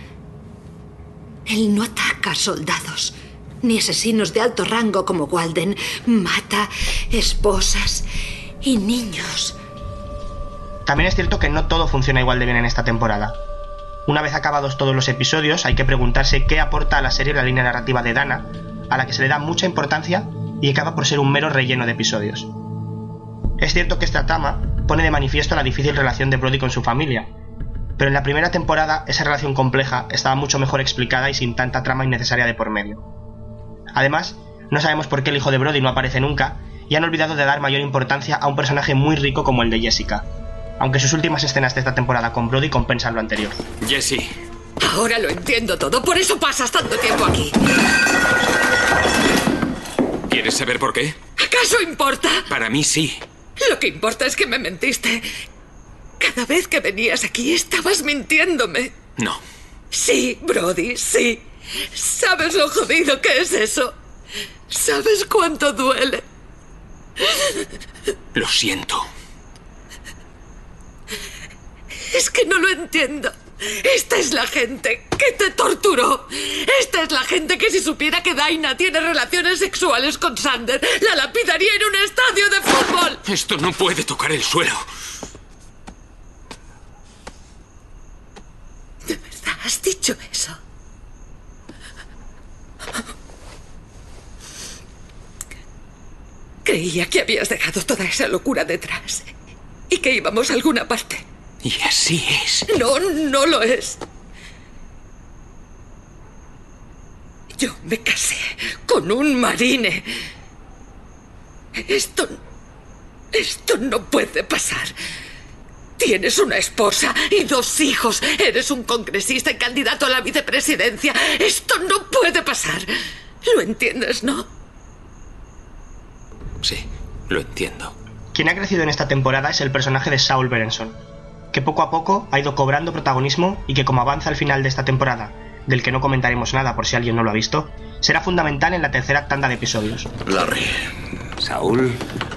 Él no ataca soldados, ni asesinos de alto rango como Walden. Mata esposas y niños. También es cierto que no todo funciona igual de bien en esta temporada. Una vez acabados todos los episodios, hay que preguntarse qué aporta a la serie la línea narrativa de Dana, a la que se le da mucha importancia y acaba por ser un mero relleno de episodios. Es cierto que esta trama pone de manifiesto la difícil relación de Brody con su familia, pero en la primera temporada esa relación compleja estaba mucho mejor explicada y sin tanta trama innecesaria de por medio. Además, no sabemos por qué el hijo de Brody no aparece nunca y han olvidado de dar mayor importancia a un personaje muy rico como el de Jessica, aunque sus últimas escenas de esta temporada con Brody compensan lo anterior. Jessie. Ahora lo entiendo todo, por eso pasas tanto tiempo aquí. ¿Quieres saber por qué? ¿Acaso importa? Para mí sí. Lo que importa es que me mentiste. Cada vez que venías aquí estabas mintiéndome. No. Sí, Brody, sí. ¿Sabes lo jodido que es eso? ¿Sabes cuánto duele? Lo siento. Es que no lo entiendo. Esta es la gente que te torturó. Esta es la gente que si supiera que Daina tiene relaciones sexuales con Sander, la lapidaría en un estadio de fútbol. Esto no puede tocar el suelo. ¿De verdad has dicho eso? Creía que habías dejado toda esa locura detrás y que íbamos a alguna parte. Y así es. No, no lo es. Yo me casé con un marine. Esto... Esto no puede pasar. Tienes una esposa y dos hijos. Eres un congresista y candidato a la vicepresidencia. Esto no puede pasar. ¿Lo entiendes, no? Sí, lo entiendo. Quien ha crecido en esta temporada es el personaje de Saul Berenson, que poco a poco ha ido cobrando protagonismo y que, como avanza el final de esta temporada, del que no comentaremos nada por si alguien no lo ha visto, será fundamental en la tercera tanda de episodios. Larry. Saúl.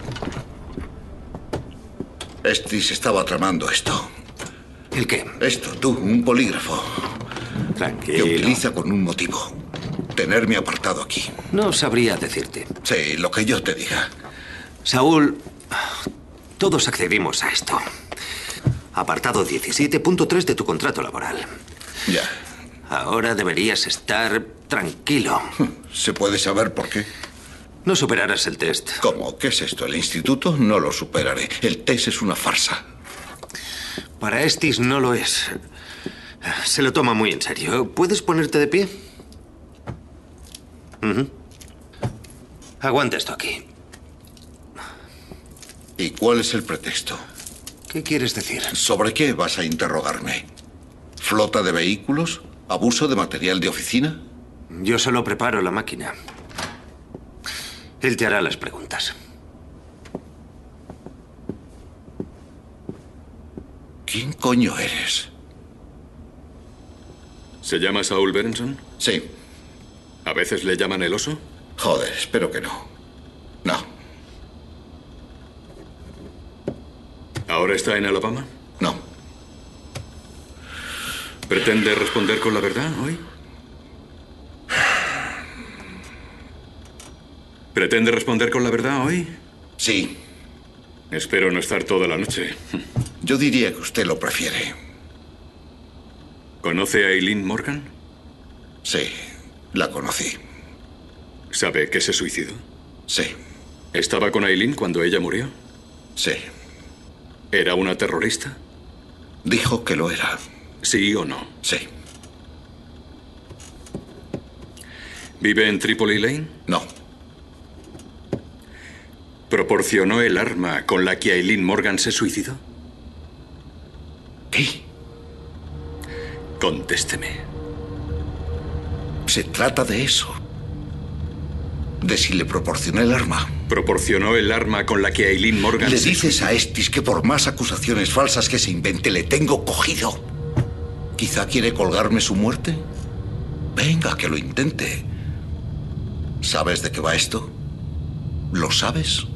Estis estaba tramando esto. ¿El qué? Esto, tú, un polígrafo. Tranquilo. Que utiliza con un motivo. Tenerme apartado aquí. No sabría decirte. Sí, lo que yo te diga. Saúl, todos accedimos a esto. Apartado diecisiete punto tres de tu contrato laboral. Ya. Ahora deberías estar tranquilo. ¿Se puede saber por qué? No superarás el test. ¿Cómo? ¿Qué es esto? ¿El instituto? No lo superaré. El test es una farsa. Para Estis no lo es. Se lo toma muy en serio. ¿Puedes ponerte de pie? Uh-huh. Aguanta esto aquí. ¿Y cuál es el pretexto? ¿Qué quieres decir? ¿Sobre qué vas a interrogarme? ¿Flota de vehículos? ¿Abuso de material de oficina? Yo solo preparo la máquina. Él te hará las preguntas. ¿Quién coño eres? ¿Se llama Saúl Berenson? Sí. ¿A veces le llaman el oso? Joder, espero que no. No. ¿Ahora está en Alabama? No. ¿Pretende responder con la verdad hoy? ¿Pretende responder con la verdad hoy? Sí. Espero no estar toda la noche. Yo diría que usted lo prefiere. ¿Conoce a Eileen Morgan? Sí, la conocí. ¿Sabe que se suicidó? Sí. ¿Estaba con Eileen cuando ella murió? Sí. ¿Era una terrorista? Dijo que lo era. ¿Sí o no? Sí. ¿Vive en Tripoli Lane? No. ¿Proporcionó el arma con la que Eileen Morgan se suicidó? ¿Qué? Contésteme. Se trata de eso. De si le proporcioné el arma. ¿Proporcionó el arma con la que Eileen Morgan Le se dices suicidó? a Estis que por más acusaciones falsas que se invente le tengo cogido. ¿Quizá quiere colgarme su muerte? Venga, que lo intente. ¿Sabes de qué va esto? ¿Lo sabes?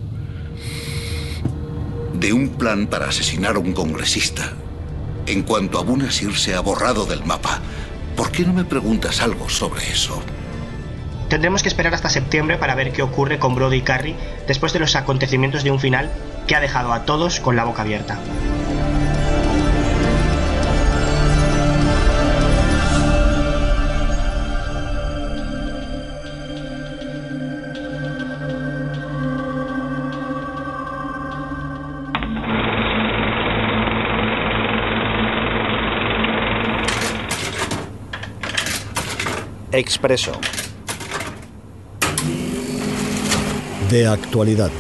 De un plan para asesinar a un congresista. En cuanto Abu Nasir se ha borrado del mapa, ¿por qué no me preguntas algo sobre eso? Tendremos que esperar hasta septiembre para ver qué ocurre con Brody y Carrie después de los acontecimientos de un final que ha dejado a todos con la boca abierta. Expreso. De actualidad.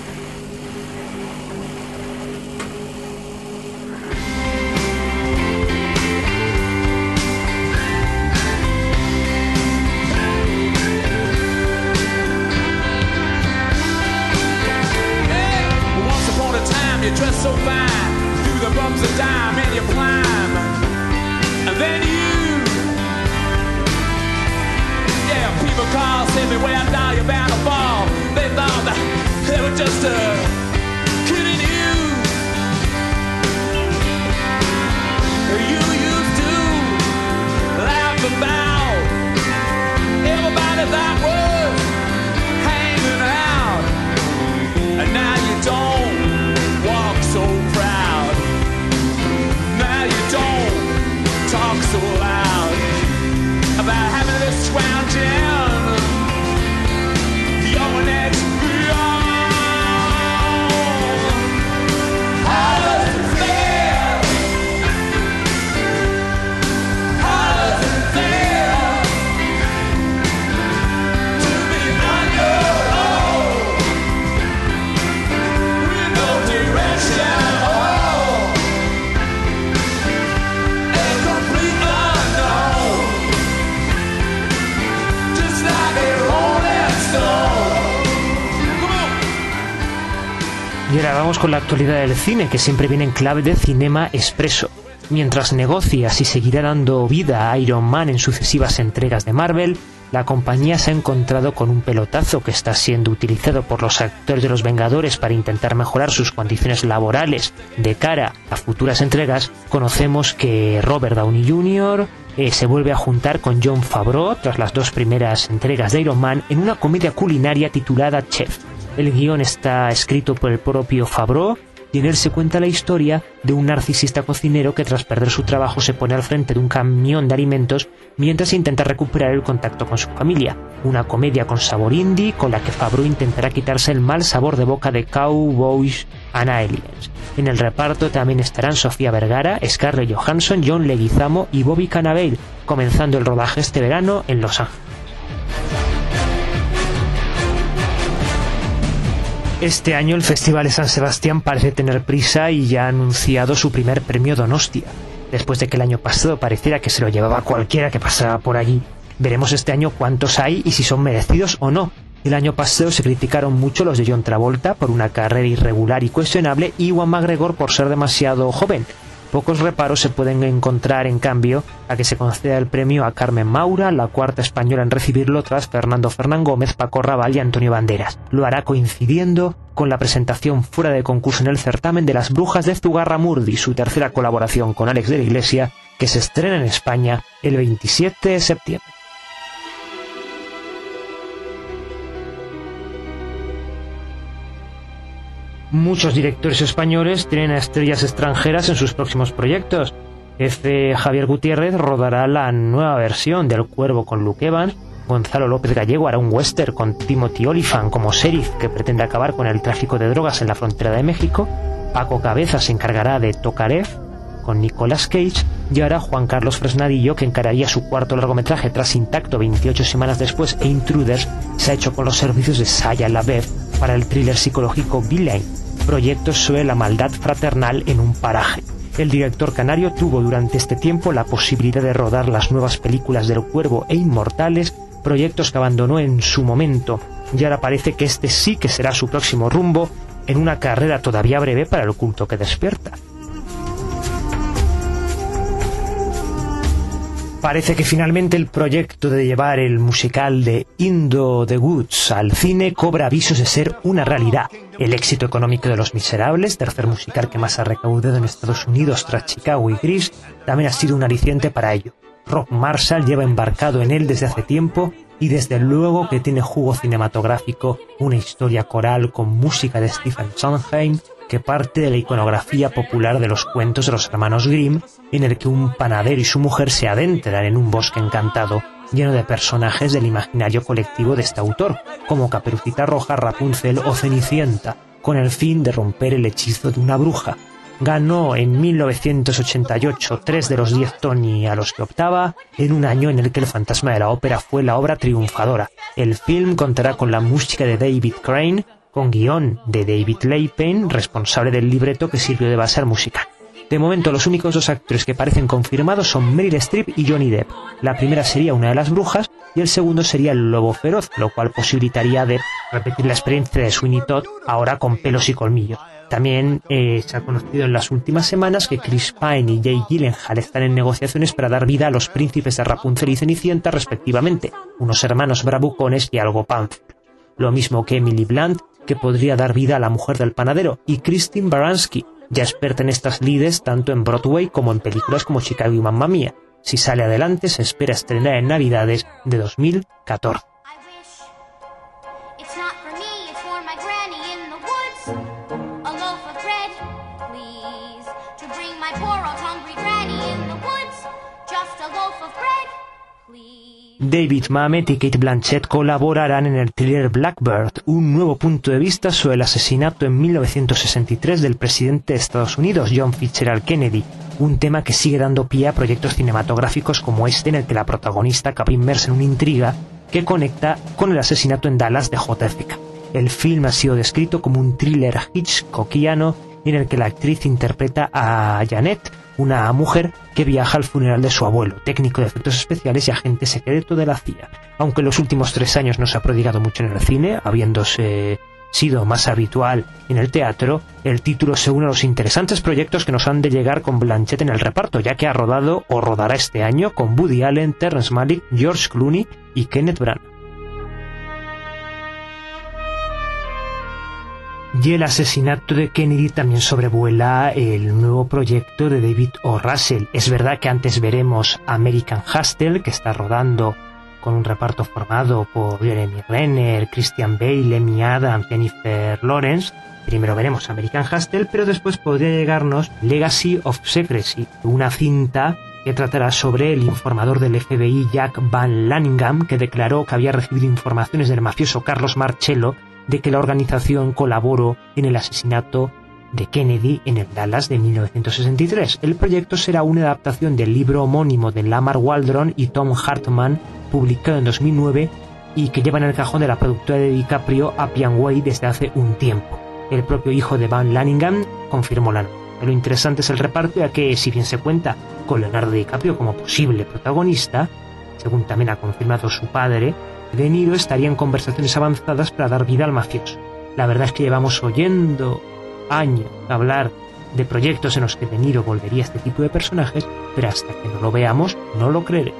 Y ahora vamos con la actualidad del cine, que siempre viene en clave de Cinema Expreso. Mientras negocia si seguirá dando vida a Iron Man en sucesivas entregas de Marvel, la compañía se ha encontrado con un pelotazo que está siendo utilizado por los actores de los Vengadores para intentar mejorar sus condiciones laborales de cara a futuras entregas. Conocemos que Robert Downey junior eh, se vuelve a juntar con Jon Favreau tras las dos primeras entregas de Iron Man en una comedia culinaria titulada Chef. El guión está escrito por el propio Favreau y en él se cuenta la historia de un narcisista cocinero que tras perder su trabajo se pone al frente de un camión de alimentos mientras intenta recuperar el contacto con su familia. Una comedia con sabor indie con la que Favreau intentará quitarse el mal sabor de boca de Cowboys and Aliens. En el reparto también estarán Sofía Vergara, Scarlett Johansson, John Leguizamo y Bobby Cannavale, comenzando el rodaje este verano en Los Ángeles. Este año el Festival de San Sebastián parece tener prisa y ya ha anunciado su primer premio Donostia. Después de que el año pasado pareciera que se lo llevaba cualquiera que pasaba por allí, veremos este año cuántos hay y si son merecidos o no. El año pasado se criticaron mucho los de John Travolta por una carrera irregular y cuestionable y Ewan McGregor por ser demasiado joven. Pocos reparos se pueden encontrar, en cambio, a que se conceda el premio a Carmen Maura, la cuarta española en recibirlo tras Fernando Fernán Gómez, Paco Raval y Antonio Banderas. Lo hará coincidiendo con la presentación fuera de concurso en el certamen de Las Brujas de Zugarramurdi, su tercera colaboración con Alex de la Iglesia, que se estrena en España el veintisiete de septiembre. Muchos directores españoles tienen a estrellas extranjeras en sus próximos proyectos. F. Javier Gutiérrez rodará la nueva versión del Cuervo con Luke Evans. Gonzalo López Gallego hará un western con Timothy Olyphant como sheriff que pretende acabar con el tráfico de drogas en la frontera de México. Paco Cabeza se encargará de Tokarev con Nicolas Cage, y ahora Juan Carlos Fresnadillo, que encararía su cuarto largometraje tras Intacto veintiocho semanas después e Intruders, se ha hecho con los servicios de Shia LaBeouf para el thriller psicológico Villain, proyecto sobre la maldad fraternal en un paraje. El director canario tuvo durante este tiempo la posibilidad de rodar las nuevas películas del Cuervo e Inmortales, proyectos que abandonó en su momento, y ahora parece que este sí que será su próximo rumbo en una carrera todavía breve para el culto que despierta. Parece que finalmente el proyecto de llevar el musical de Into the Woods al cine cobra avisos de ser una realidad. El éxito económico de Los Miserables, tercer musical que más ha recaudado en Estados Unidos tras Chicago y Grease, también ha sido un aliciente para ello. Rob Marshall lleva embarcado en él desde hace tiempo y desde luego que tiene jugo cinematográfico, una historia coral con música de Stephen Sondheim que parte de la iconografía popular de los cuentos de los hermanos Grimm, en el que un panadero y su mujer se adentran en un bosque encantado lleno de personajes del imaginario colectivo de este autor, como Caperucita Roja, Rapunzel o Cenicienta, con el fin de romper el hechizo de una bruja. Ganó en mil novecientos ochenta y ocho tres de los diez Tony a los que optaba, en un año en el que El fantasma de la ópera fue la obra triunfadora. El film contará con la música de David Crane, con guión de David Leipen, responsable del libreto que sirvió de base al musical. De momento, los únicos dos actores que parecen confirmados son Meryl Streep y Johnny Depp. La primera sería una de las brujas y el segundo sería el lobo feroz, lo cual posibilitaría a Depp repetir la experiencia de Sweeney Todd, ahora con pelos y colmillos. También eh, se ha conocido en las últimas semanas que Chris Pine y Jake Gyllenhaal están en negociaciones para dar vida a los príncipes de Rapunzel y Cenicienta, respectivamente, unos hermanos bravucones y algo pánfilo. Lo mismo que Emily Blunt, que podría dar vida a la mujer del panadero, y Christine Baranski, ya experta en estas lides tanto en Broadway como en películas como Chicago y Mamma Mía. Si sale adelante, se espera estrenar en Navidades de dos mil catorce. David Mamet y Cate Blanchett colaborarán en el thriller Blackbird, un nuevo punto de vista sobre el asesinato en mil novecientos sesenta y tres del presidente de Estados Unidos, John Fitzgerald Kennedy, un tema que sigue dando pie a proyectos cinematográficos como este, en el que la protagonista acaba inmersa en una intriga que conecta con el asesinato en Dallas de J F K. El film ha sido descrito como un thriller hitchcockiano en el que la actriz interpreta a Janet, una mujer que viaja al funeral de su abuelo, técnico de efectos especiales y agente secreto de la C I A. Aunque en los últimos tres años no se ha prodigado mucho en el cine, habiéndose sido más habitual en el teatro, el título se une a los interesantes proyectos que nos han de llegar con Blanchett en el reparto, ya que ha rodado o rodará este año con Woody Allen, Terrence Malick, George Clooney y Kenneth Branagh. Y el asesinato de Kennedy también sobrevuela el nuevo proyecto de David O. Russell. Es verdad que antes veremos American Hustle, que está rodando con un reparto formado por Jeremy Renner, Christian Bale, Amy Adams, Jennifer Lawrence. Primero veremos American Hustle, pero después podría llegarnos Legacy of Secrecy, una cinta que tratará sobre el informador del F B I Jack Van Lanningham, que declaró que había recibido informaciones del mafioso Carlos Marcello de que la organización colaboró en el asesinato de Kennedy en el Dallas de mil novecientos sesenta y tres. El proyecto será una adaptación del libro homónimo de Lamar Waldron y Tom Hartman, publicado en dos mil nueve y que lleva en el cajón de la productora de DiCaprio, Appian Way, desde hace un tiempo. El propio hijo de Van Lanningham confirmó la nota. Lo interesante es el reparto, ya que, si bien se cuenta con Leonardo DiCaprio como posible protagonista, según también ha confirmado su padre, De Niro estaría en conversaciones avanzadas para dar vida al mafioso. La verdad es que llevamos oyendo años hablar de proyectos en los que De Niro volvería a este tipo de personajes, pero hasta que no lo veamos no lo creeré.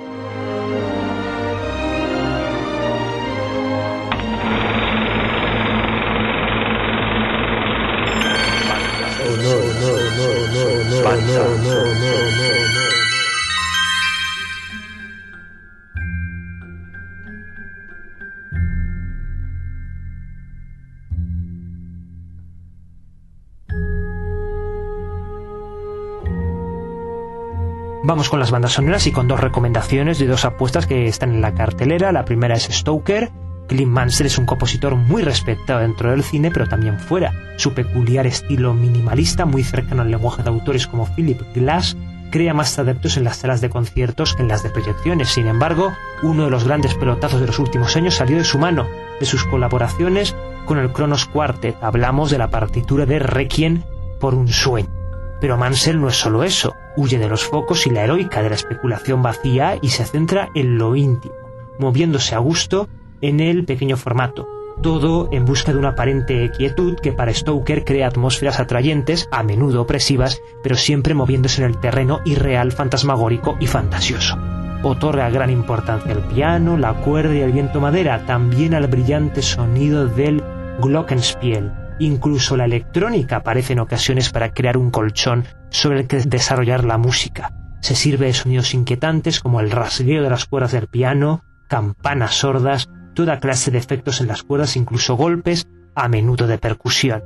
Vamos con las bandas sonoras y con dos recomendaciones de dos apuestas que están en la cartelera. La primera es Stoker. Clint Mansell es un compositor muy respetado dentro del cine, pero también fuera. Su peculiar estilo minimalista, muy cercano al lenguaje de autores como Philip Glass, crea más adeptos en las salas de conciertos que en las de proyecciones. Sin embargo, uno de los grandes pelotazos de los últimos años salió de su mano, de sus colaboraciones con el Kronos Quartet. Hablamos de la partitura de Requiem por un sueño. Pero Mansell no es solo eso, huye de los focos y la heroica de la especulación vacía y se centra en lo íntimo, moviéndose a gusto en el pequeño formato, todo en busca de una aparente quietud que para Stoker crea atmósferas atrayentes, a menudo opresivas, pero siempre moviéndose en el terreno irreal, fantasmagórico y fantasioso. Otorga gran importancia al piano, la cuerda y el viento madera, también al brillante sonido del glockenspiel. Incluso la electrónica aparece en ocasiones para crear un colchón sobre el que desarrollar la música. Se sirve de sonidos inquietantes como el rasgueo de las cuerdas del piano, campanas sordas, toda clase de efectos en las cuerdas, incluso golpes, a menudo de percusión.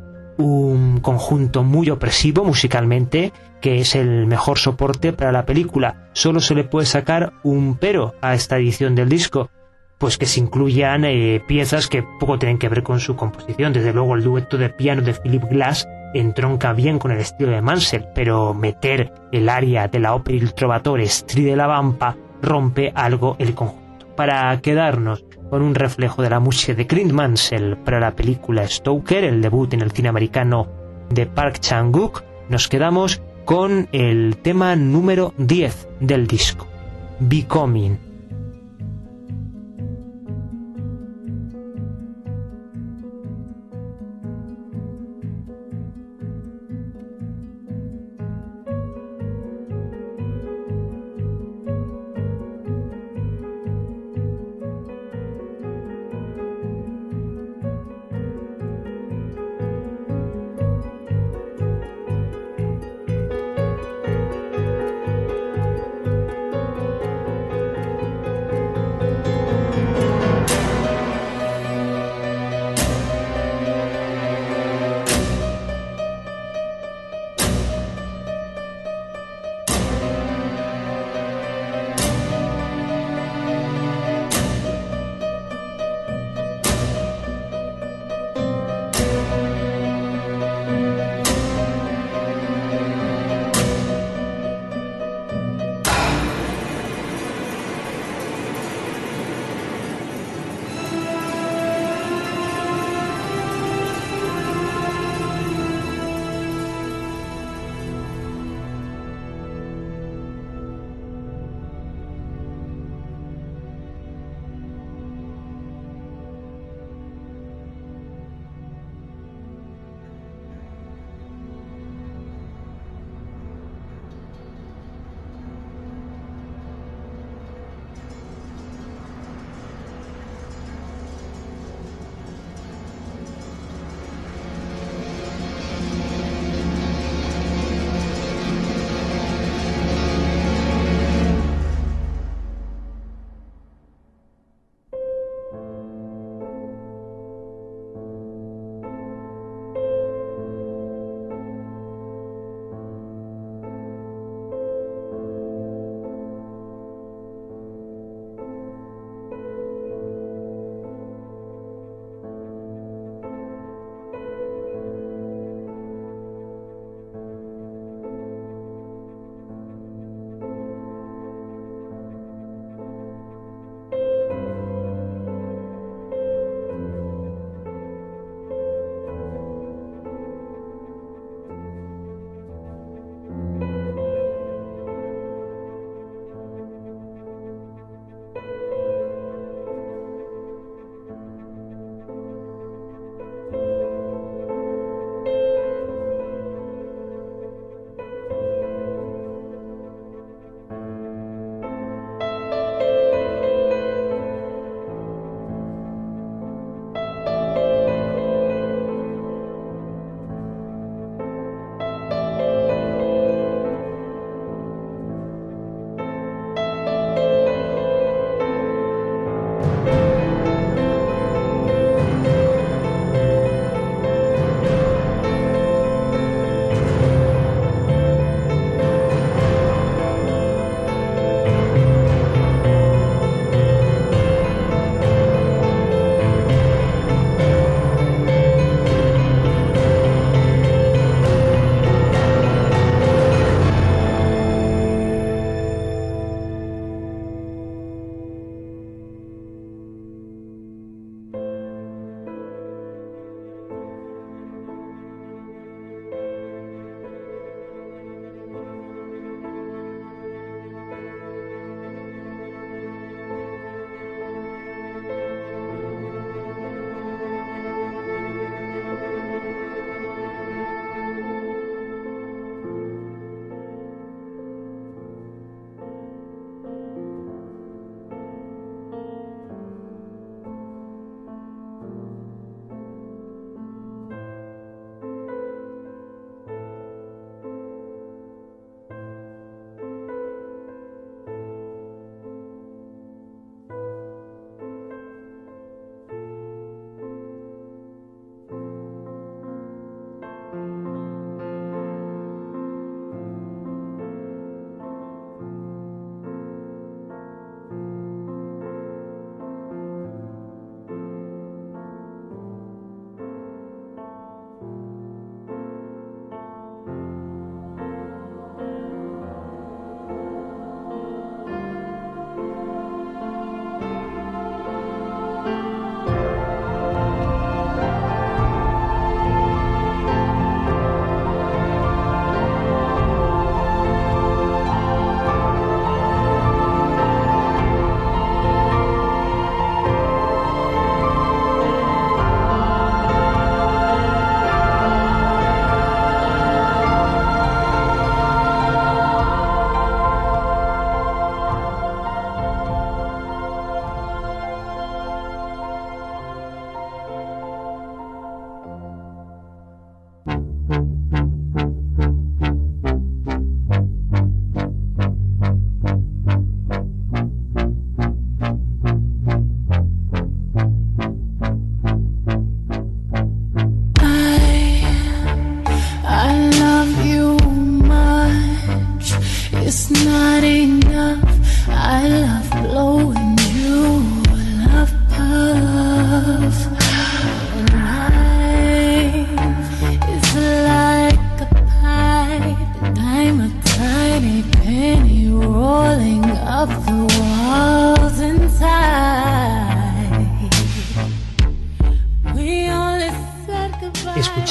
Un conjunto muy opresivo musicalmente, que es el mejor soporte para la película. Solo se le puede sacar un pero a esta edición del disco, pues que se incluyan eh, piezas que poco tienen que ver con su composición. Desde luego el dueto de piano de Philip Glass entronca bien con el estilo de Mansell, pero meter el aria de la ópera Il Trovatore Stride la Vampa rompe algo el conjunto. Para quedarnos con un reflejo de la música de Clint Mansell para la película Stoker, el debut en el cine americano de Park Chan-wook, nos quedamos con el tema número diez del disco, Becoming.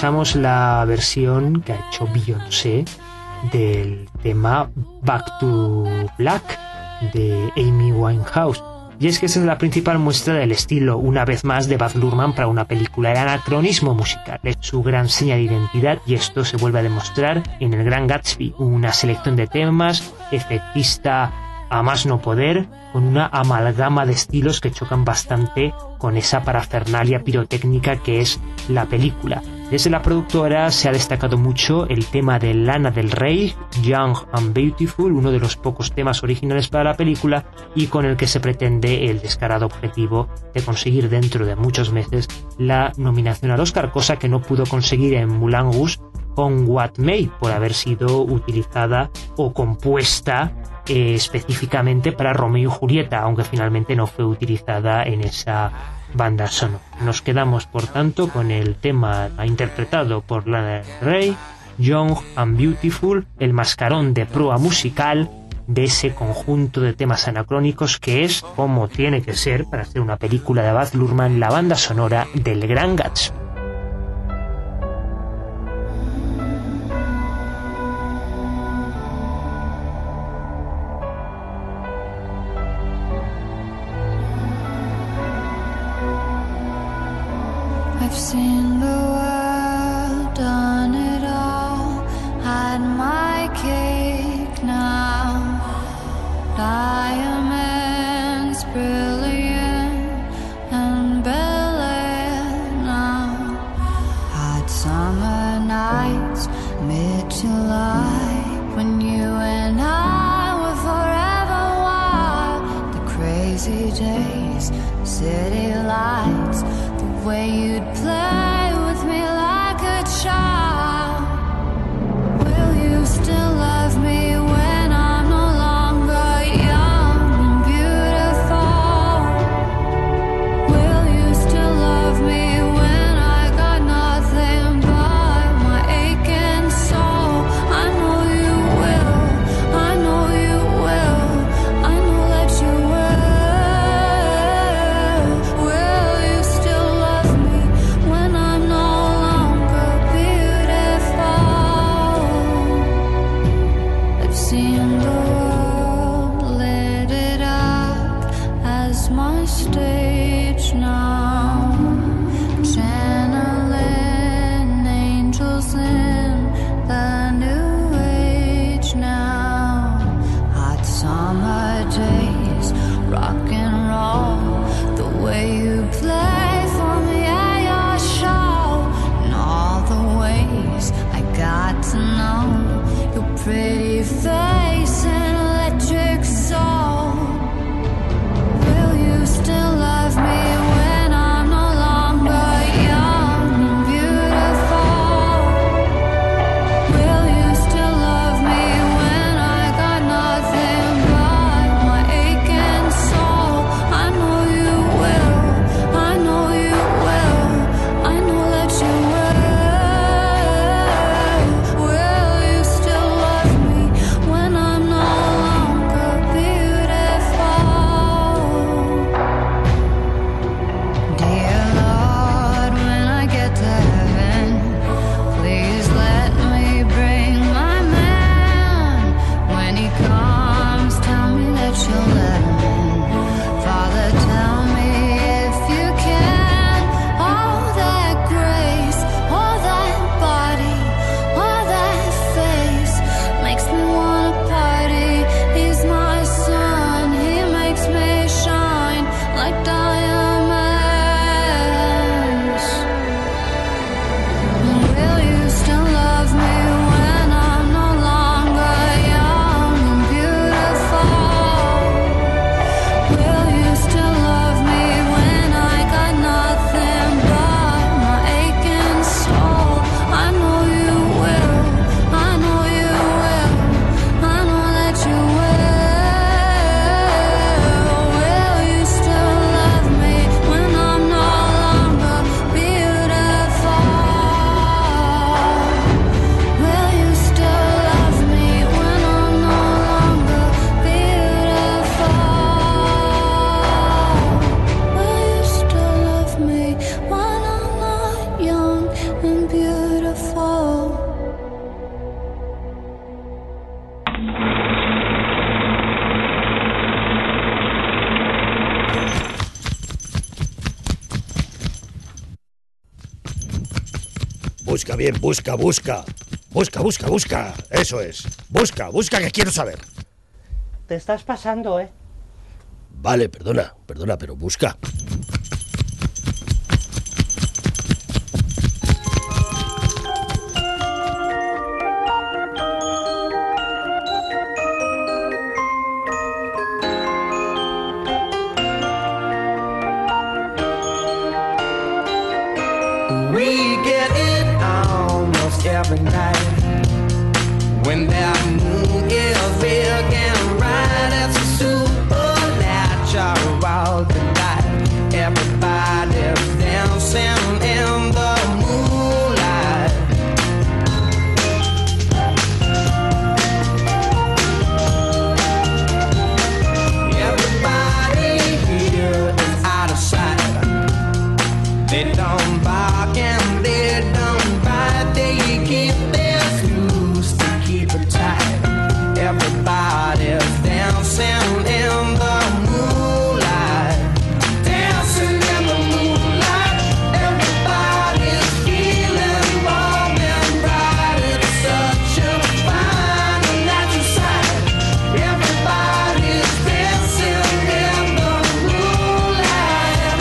escuchamos la versión que ha hecho Beyoncé del tema Back to Black de Amy Winehouse. Y es que esa es la principal muestra del estilo, una vez más, de Baz Luhrmann para una película. El anacronismo musical es su gran seña de identidad y esto se vuelve a demostrar en El Gran Gatsby. Una selección de temas, efectista a más no poder, con una amalgama de estilos que chocan bastante con esa parafernalia pirotécnica que es la película. Desde la productora se ha destacado mucho el tema de Lana del Rey, Young and Beautiful, uno de los pocos temas originales para la película y con el que se pretende el descarado objetivo de conseguir dentro de muchos meses la nominación al Oscar, cosa que no pudo conseguir en Moulin Rouge con What May, por haber sido utilizada o compuesta eh, específicamente para Romeo y Julieta, aunque finalmente no fue utilizada en esa banda sonora. Nos quedamos por tanto con el tema interpretado por Lana del Rey, Young and Beautiful, el mascarón de proa musical de ese conjunto de temas anacrónicos que es, como tiene que ser para ser una película de Baz Luhrmann, la banda sonora del Gran Gatsby. I've seen the world, done it all, had my cake now. Diamonds brilliant and Bel-Air now. Hot summer nights, mid-July, when you and I were forever wild. The crazy days, city lights, the way you'd play with me like a child. Will you still love me when I'm no longer young and beautiful? Will you still love me when I got nothing but my aching soul? I know you will, I know you will, I know that you will. Will you still love me when busca bien, busca, busca. Busca, busca, busca. Eso es. Busca, busca, que quiero saber. Te estás pasando, ¿eh? Vale, perdona, perdona, pero busca. We get it almost every night when that moon is big and bright. It's a supernatural delight. Everybody's dancing in the moonlight. Everybody here is out of sight. They don't bark and they don't bite. They keep their screws to keep it tight. Everybody's dancing in the moonlight. Dancing in the moonlight. Everybody's feeling warm and bright. It's such a fine and natural sight. Everybody's dancing in the moonlight.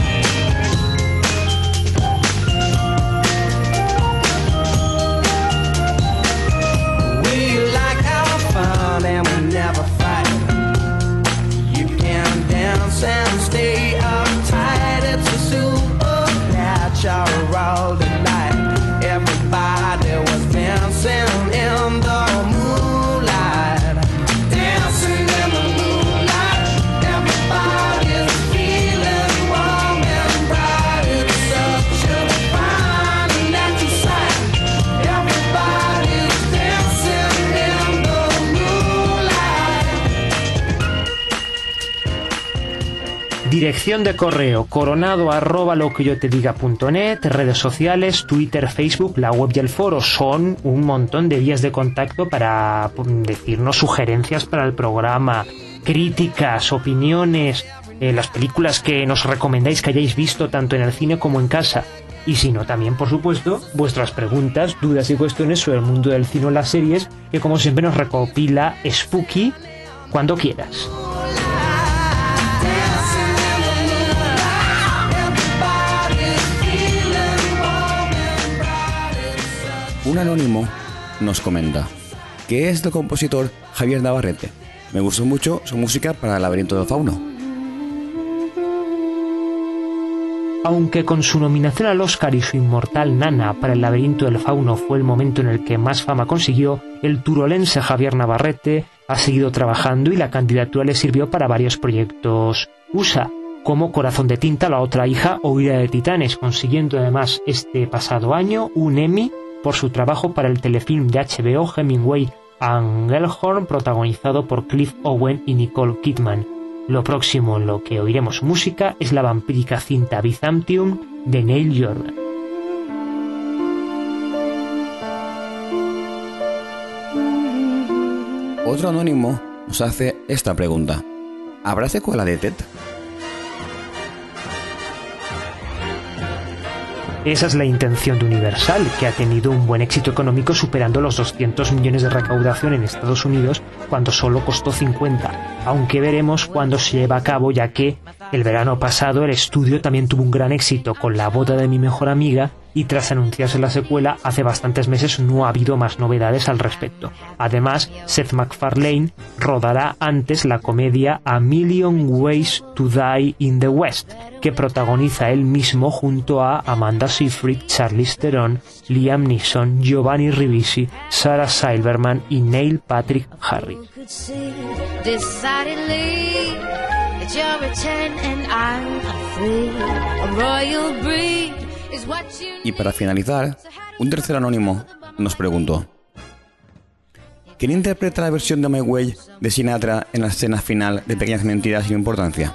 We like our fun and we never fight. You can dance and stay uptight. It's a supernatural delight. Everybody was dancing in the moonlight. Dancing in the moonlight. Everybody's feeling warm and bright. It's such a fine and natural sight. Everybody's dancing in the moonlight. Dirección de correo coronado arroba lo que yo te diga punto net, redes sociales, Twitter, Facebook, la web y el foro. Son un montón de vías de contacto para decirnos sugerencias para el programa, críticas, opiniones, eh, las películas que nos recomendáis que hayáis visto tanto en el cine como en casa. Y si no, también, por supuesto, vuestras preguntas, dudas y cuestiones sobre el mundo del cine o las series, que como siempre nos recopila Spooky cuando quieras. Un anónimo nos comenta: ¿qué es del compositor Javier Navarrete? Me gustó mucho su música para El laberinto del fauno. Aunque con su nominación al Oscar y su inmortal Nana para El laberinto del fauno fue el momento en el que más fama consiguió, el turolense Javier Navarrete ha seguido trabajando y la candidatura le sirvió para varios proyectos U S A, como Corazón de tinta, La otra hija o Ira de titanes, consiguiendo además este pasado año un Emmy por su trabajo para el telefilm de H B O Hemingway and Gellhorn, protagonizado por Cliff Owen y Nicole Kidman. Lo próximo en lo que oiremos música es la vampírica cinta Byzantium de Neil Jordan. Otro anónimo nos hace esta pregunta: ¿habrá secuela de Ted? Esa es la intención de Universal, que ha tenido un buen éxito económico superando los doscientos millones de recaudación en Estados Unidos cuando solo costó cincuenta, aunque veremos cuándo se lleva a cabo, ya que el verano pasado el estudio también tuvo un gran éxito con La boda de mi mejor amiga y tras anunciarse la secuela hace bastantes meses no ha habido más novedades al respecto. Además, Seth MacFarlane rodará antes la comedia A Million Ways to Die in the West, que protagoniza él mismo junto a Amanda Seyfried, Charlize Theron, Liam Neeson, Giovanni Ribisi, Sarah Silverman y Neil Patrick Harris. Y para finalizar, un tercer anónimo nos preguntó: ¿quién interpreta la versión de My Way de Sinatra en la escena final de Pequeñas mentiras sin importancia?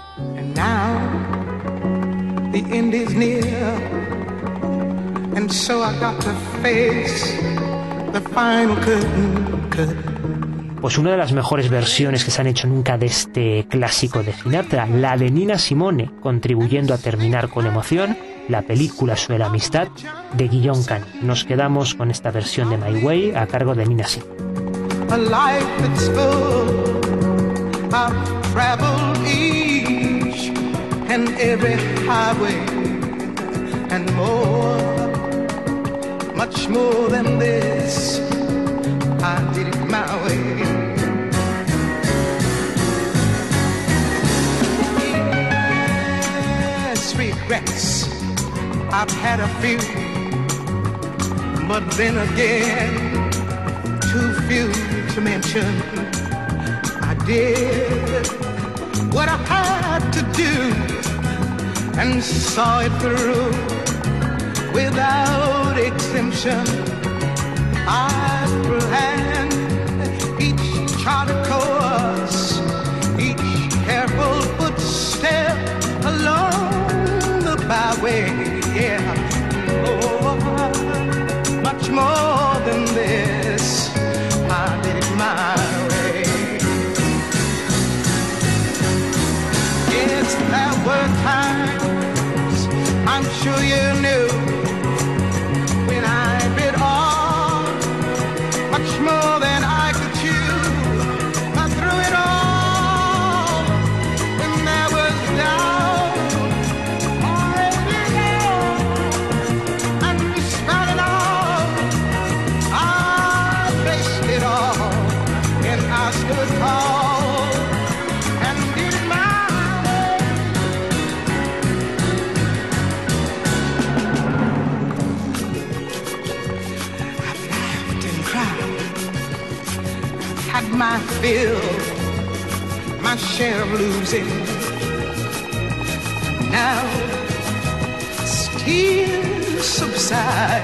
The end is near, and so I got to face the final curtain, curtain. Pues una de las mejores versiones que se han hecho nunca de este clásico de Sinatra, la de Nina Simone, contribuyendo a terminar con emoción, la película sobre la amistad de Guillaume Canet. Nos quedamos con esta versión de My Way a cargo de Nina Simone. A life that's full. I've traveled each and every highway and more, much more than this. I did it my way. Yes, regrets, I've had a few, but then again, too few to mention. I did what I had to do and saw it through without exemption. I planned each charted course, each careful footstep along the byway. Yeah, oh, much more than this, I did it my way. Yes, there were times, I'm sure you knew, when I bit off much more than I could chew. I threw it all when there was doubt, already there, and despite it all, I faced it all, and I stood tall and did it my way. I've laughed and cried, had my fill, my share of losing. Now, as tears subside,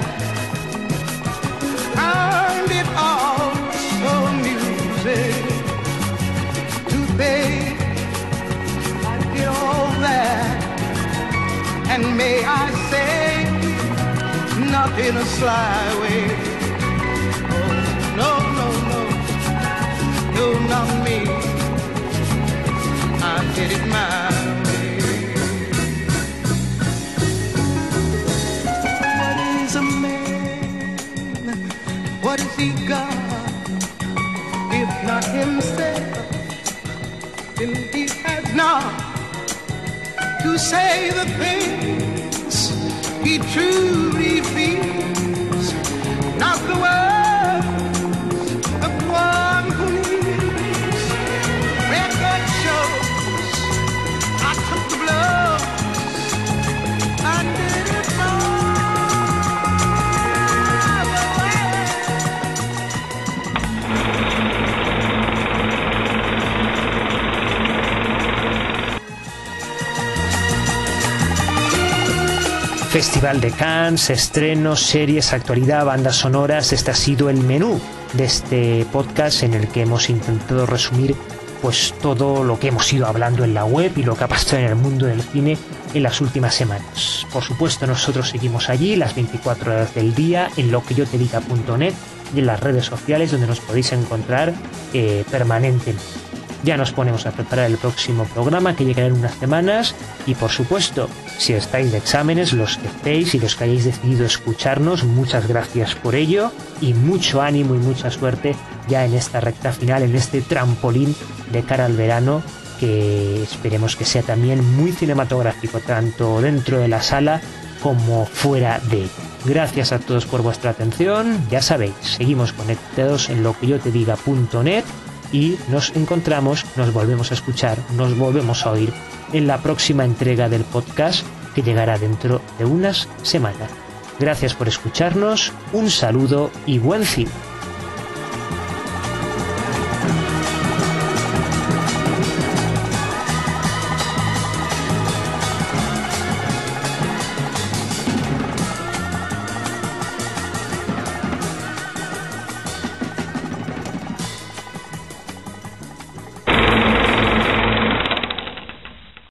found it all so amusing to think I did all that, and may I say, not in a sly way. Oh, no, no, no, no, not me. I did it my way. What is a man? What has he got? If not himself, then he has not to say the things he truly feels. Not the words of one who needs. Record shows I took the blows, I did it my Festival de Cannes, estrenos, series, actualidad, bandas sonoras. Este ha sido el menú de este podcast en el que hemos intentado resumir pues todo lo que hemos ido hablando en la web y lo que ha pasado en el mundo del cine en las últimas semanas. Por supuesto, nosotros seguimos allí las veinticuatro horas del día en lo que yo te diga punto net y en las redes sociales, donde nos podéis encontrar eh, permanentemente. Ya nos ponemos a preparar el próximo programa, que llegará en unas semanas, y por supuesto, si estáis de exámenes, los que estéis y los que hayáis decidido escucharnos, muchas gracias por ello y mucho ánimo y mucha suerte ya en esta recta final, en este trampolín de cara al verano, que esperemos que sea también muy cinematográfico, tanto dentro de la sala como fuera de ella. Gracias a todos por vuestra atención. Ya sabéis, seguimos conectados en lo que yo te diga punto net y nos encontramos, nos volvemos a escuchar, nos volvemos a oír en la próxima entrega del podcast, que llegará dentro de unas semanas. Gracias por escucharnos, un saludo y buen cine.